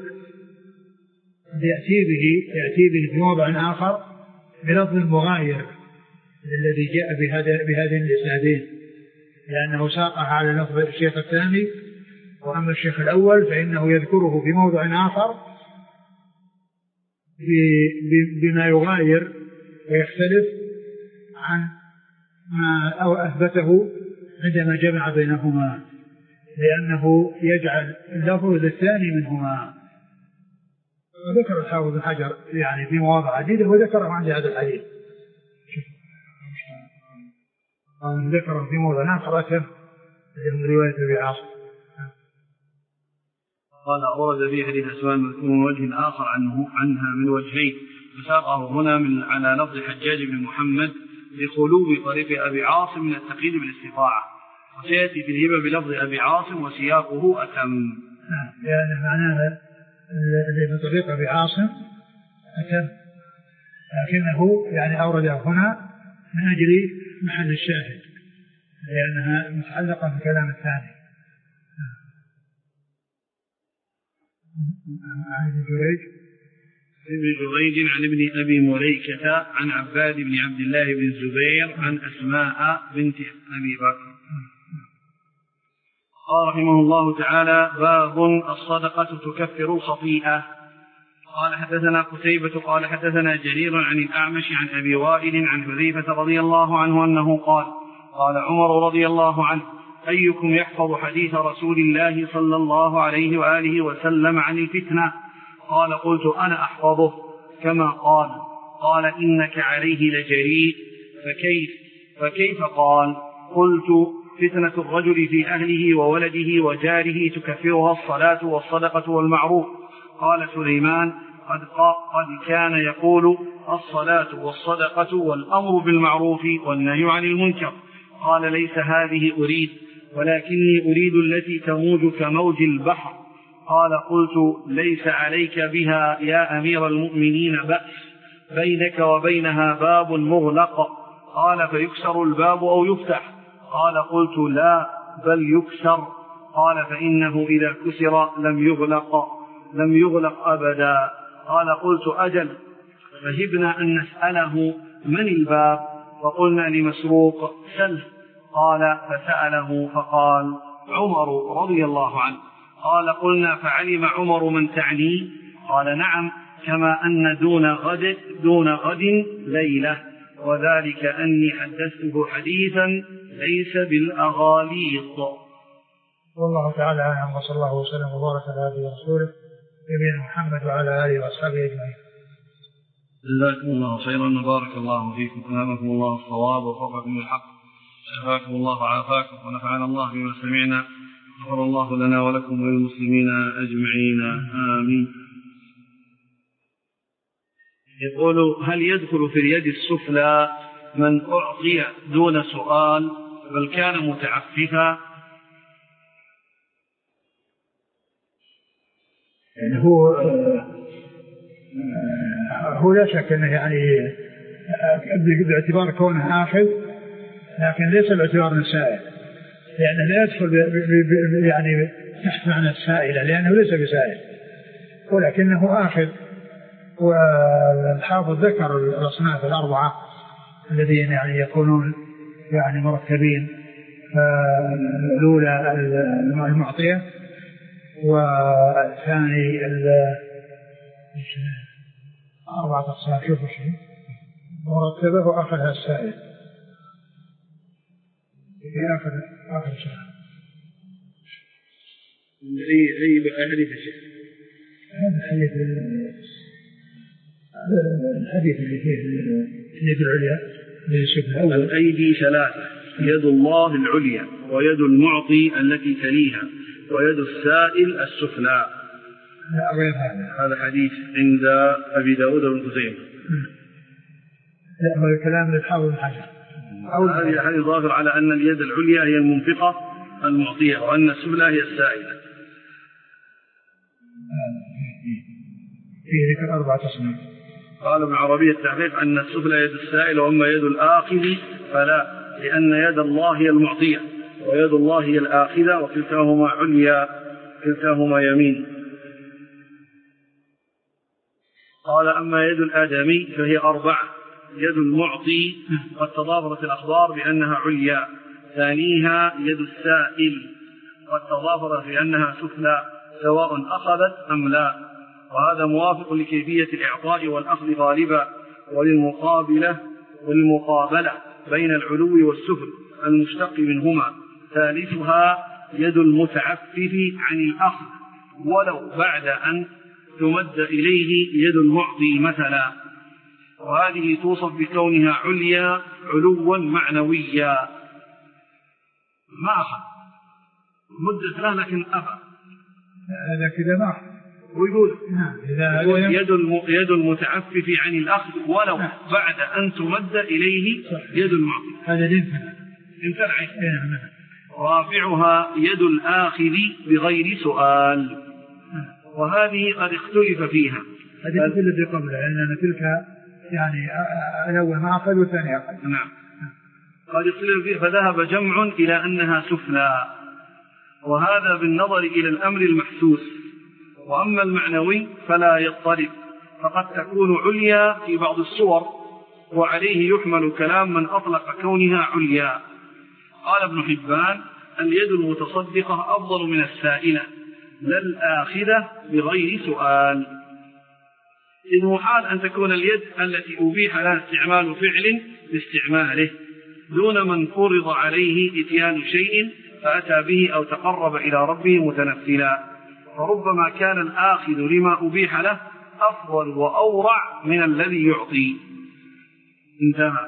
يأتي به يأتي به في موضع آخر بلفظ مغاير الذي جاء بهذا بهذين الإسنادين، لأنه ساقها على لفظ الشيخ الثاني. وأما الشيخ الأول فإنه يذكره في موضع آخر بما يغاير ويختلف عن ما أو أثبته عندما جمع بينهما، لأنه يجعل اللفظ للثاني منهما. وذكر الحافظ بن حجر يعني في مواضع عديدة وذكره عند هذا الحديث، ذكره في موضع آخر أتم من رواية أبي عاصم. قال ورد في حديث أسماء من وجه آخر عنه عنها من وجهين، فساقه هنا من على لفظ حجاج بن محمد لخلو طريق أبي عاصم من التقييد بالاستطاعة، وسيأتي في الهبة بلفظ أبي عاصم وسياقه أتم. يعني معناه الذي في طريق أبي عاصم أتم، لكنه يعني أورده هنا من أجل محل الشاهد لأنها متعلقة بالكلام الثاني. عن ابن جريج ابن جريج عن ابن أبي مليكة عن عباد بن عبد الله بن الزبير عن أسماء بنت أبي بكر. قال رحمه الله تعالى باب الصدقة تكفر الخطيئة. قال حدثنا قتيبة قال حدثنا جرير عن الأعمش عن أبي وائل عن حذيفة رضي الله عنه أنه قال قال عمر رضي الله عنه أيكم يحفظ حديث رسول الله صلى الله عليه وآله وسلم عن الفتنة؟ قال قلت أنا أحفظه كما قال. قال إنك عليه لجريء فكيف فكيف قال. قلت فتنة الرجل في أهله وولده وجاره تكفرها الصلاة والصدقة والمعروف. قال سليمان قد, قد كان يقول الصلاة والصدقة والأمر بالمعروف والنهي عن المنكر. قال ليس هذه أريد ولكني أريد التي تموج كموج البحر. قال قلت ليس عليك بها يا أمير المؤمنين بأس بينك وبينها باب مغلق. قال فيكسر الباب أو يفتح. قال قلت لا بل يكسر. قال فإنه إذا كسر لم يغلق لم يغلق أبدا. قال قلت أجل. فهبنا أن نسأله من الباب فقلنا لمسروق سله. قال فسأله فقال عمر رضي الله عنه. قال قلنا فعلم عمر من تعني. قال نعم كما أن دون غد دون غد ليلة وذلك أني حدثته حديثا ليس بالأغاليط. والله تعالى أعلم وصلى الله وسلم وبارك على هدي رسوله نبينا محمد وعلى آله وأصحابه أجمعين. جزاكم الله خيرا وبارك الله فيكم وألهمكم الله الصواب ووفقكم للحق شفاكم الله وعافاكم ونفعنا الله بما سمعنا. غفر الله لنا ولكم وللمسلمين أجمعين آمين. يقول هل يدخل في اليد السفلى من أعطي دون سؤال بل كان متعففا؟ يعني هو هو لا شك انه يعني باعتبار كونه آخذ لكن ليس باعتبار السائل لأنه لا يدخل يعني تحت معنى السائلة لأنه ليس بسائل ولكنه آخذ. والحافظ ذكر الأصناف الأربعة الذين يعني يكونون يعني مرتبين. الأولى المعطية والثاني أربعة أقسام شوفوا شيء مرتبة وآخرها السائل في آخر آخر شيء أي أي بأهل الشيء. هذا الحديث الحديث اللي فيه اليد العليا الأيدي ثلاثة يد الله العليا ويد المعطي التي تليها ويد السائل السفلى. لا غير هذا. هذا حديث عند أبي داود بن خزيمة. لا هو الكلام للحافظ بن حجر. هذه حديث ظاهر على أن اليد العليا هي المنفقة المعطية وأن السفلى هي السائلة. فيه ذكر أربعة أصناف. قال ابن عربي التحقيق أن السفلى يد السائل وأما يد الآخذ فلا لأن يد الله هي المعطية ويد الله هي الآخذة وكلتاهما عليا كلتاهما يمين. قال أما يد الآدمي فهي أربعة يد المعطي قد تضافرت الأخبار بأنها عليا. ثانيها يد السائل قد تضافرت بأنها سفلى سواء أخذت أم لا. وهذا موافق لكيفية الإعطاء والأخذ غالبا وللمقابلة والمقابلة بين العلو والسفل المشتق منهما. ثالثها يد المتعفف عن الأخذ ولو بعد أن تمد إليه يد المعطي مثلا. وهذه توصف بكونها عليا علوا معنويا. ما أخذ مدت له لكن أخذ هذا كذا ما أخذ ويقول يقول يد يد المتعفف عن الأخذ ولو بعد أن تمد إليه يد المعطي. هذا يمكن امتنع. رافعها يد الآخذ بغير سؤال وهذه قد اختلف فيها. هذه مثل الذي قبله لأن تلك يعني الأول ما أخذ والثاني أخذ. نعم قد اختلف فيها فذهب جمع إلى أنها سفلى وهذا بالنظر إلى الأمر المحسوس. وأما المعنوي فلا يضطرب فقد تكون عليا في بعض الصور وعليه يحمل كلام من أطلق كونها عليا. قال ابن حبان اليد المتصدقة أفضل من السائلة لا الآخذة بغير سؤال. إذ محال أن تكون اليد التي أبيح لها استعمال فعل باستعماله دون من فرض عليه إتيان شيء فأتى به أو تقرب إلى ربه متنفلا. فربما كان الآخذ لما أبيح له أفضل وأورع من الذي يعطي. انتهى.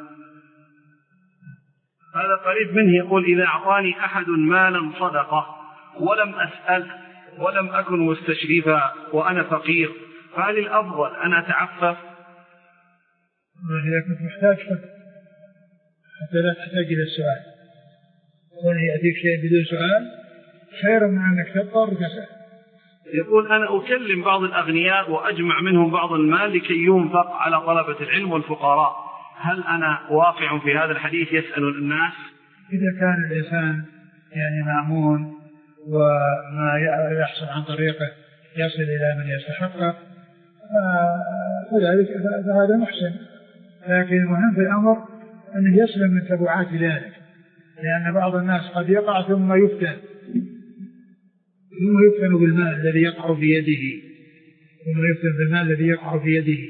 هذا قريب منه يقول إذا أعطاني أحد مالا صدقة ولم أسأل ولم أكن مستشرفا وأنا فقير فهل الأفضل أن أتعفف؟ إذا كنت محتاج حتى لا تحتاج إلى السؤال، وأن يأتيك شيء بدون سؤال خير من أنك تضطر تسأل. يقول أنا أكلم بعض الأغنياء وأجمع منهم بعض المال لكي ينفق على طلبة العلم والفقراء، هل أنا واقع في هذا الحديث يسأل الناس؟ إذا كان الإنسان يعني مأمون وما يحصل عن طريقه يصل إلى من يستحقه فذلك فهذا محسن، لكن المهم في الأمر أنه يسلم من تبعات ذلك، لأن بعض الناس قد يقع ثم يفتن ثم يفتن بالمال الذي يقع في يده ثم يفتن بالمال الذي يقع في يده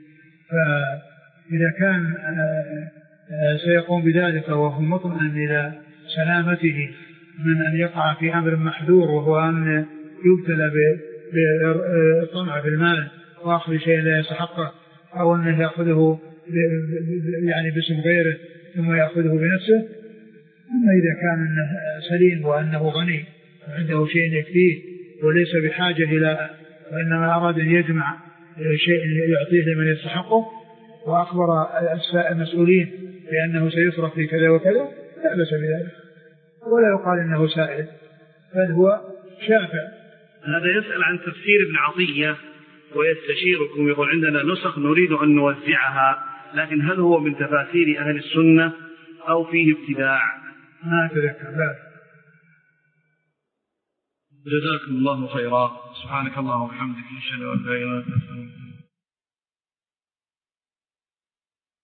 فإذا كان سيقوم بذلك وهو مطمئن إلى سلامته من أن يقع في أمر محذور وهو أن يبتلى بالطمع في المال وأخذ شيء لا يستحقه أو أنه يأخذه يعني باسم غيره ثم يأخذه بنفسه. أما إذا كان سليم وأنه غني وعنده شيء يكفيه وليس بحاجة إلى وإنما أراد أن يجمع شيء يعطيه لمن يستحقه وأخبر المسؤولين بأنه سيصرف في كذا وكذا لا بأس بذلك ولا يقال إنه سائل بل هو شافع. هذا يسأل عن تفسير ابن عطية ويستشيركم، يقول عندنا نسخ نريد أن نوزعها لكن هل هو من تفاسير أهل السنة أو فيه ابتداع؟ ما أتذكر. لا. جزاكم الله خيرا. سبحانك اللهم وبحمدك نشهد أن لا إله إلا أنت.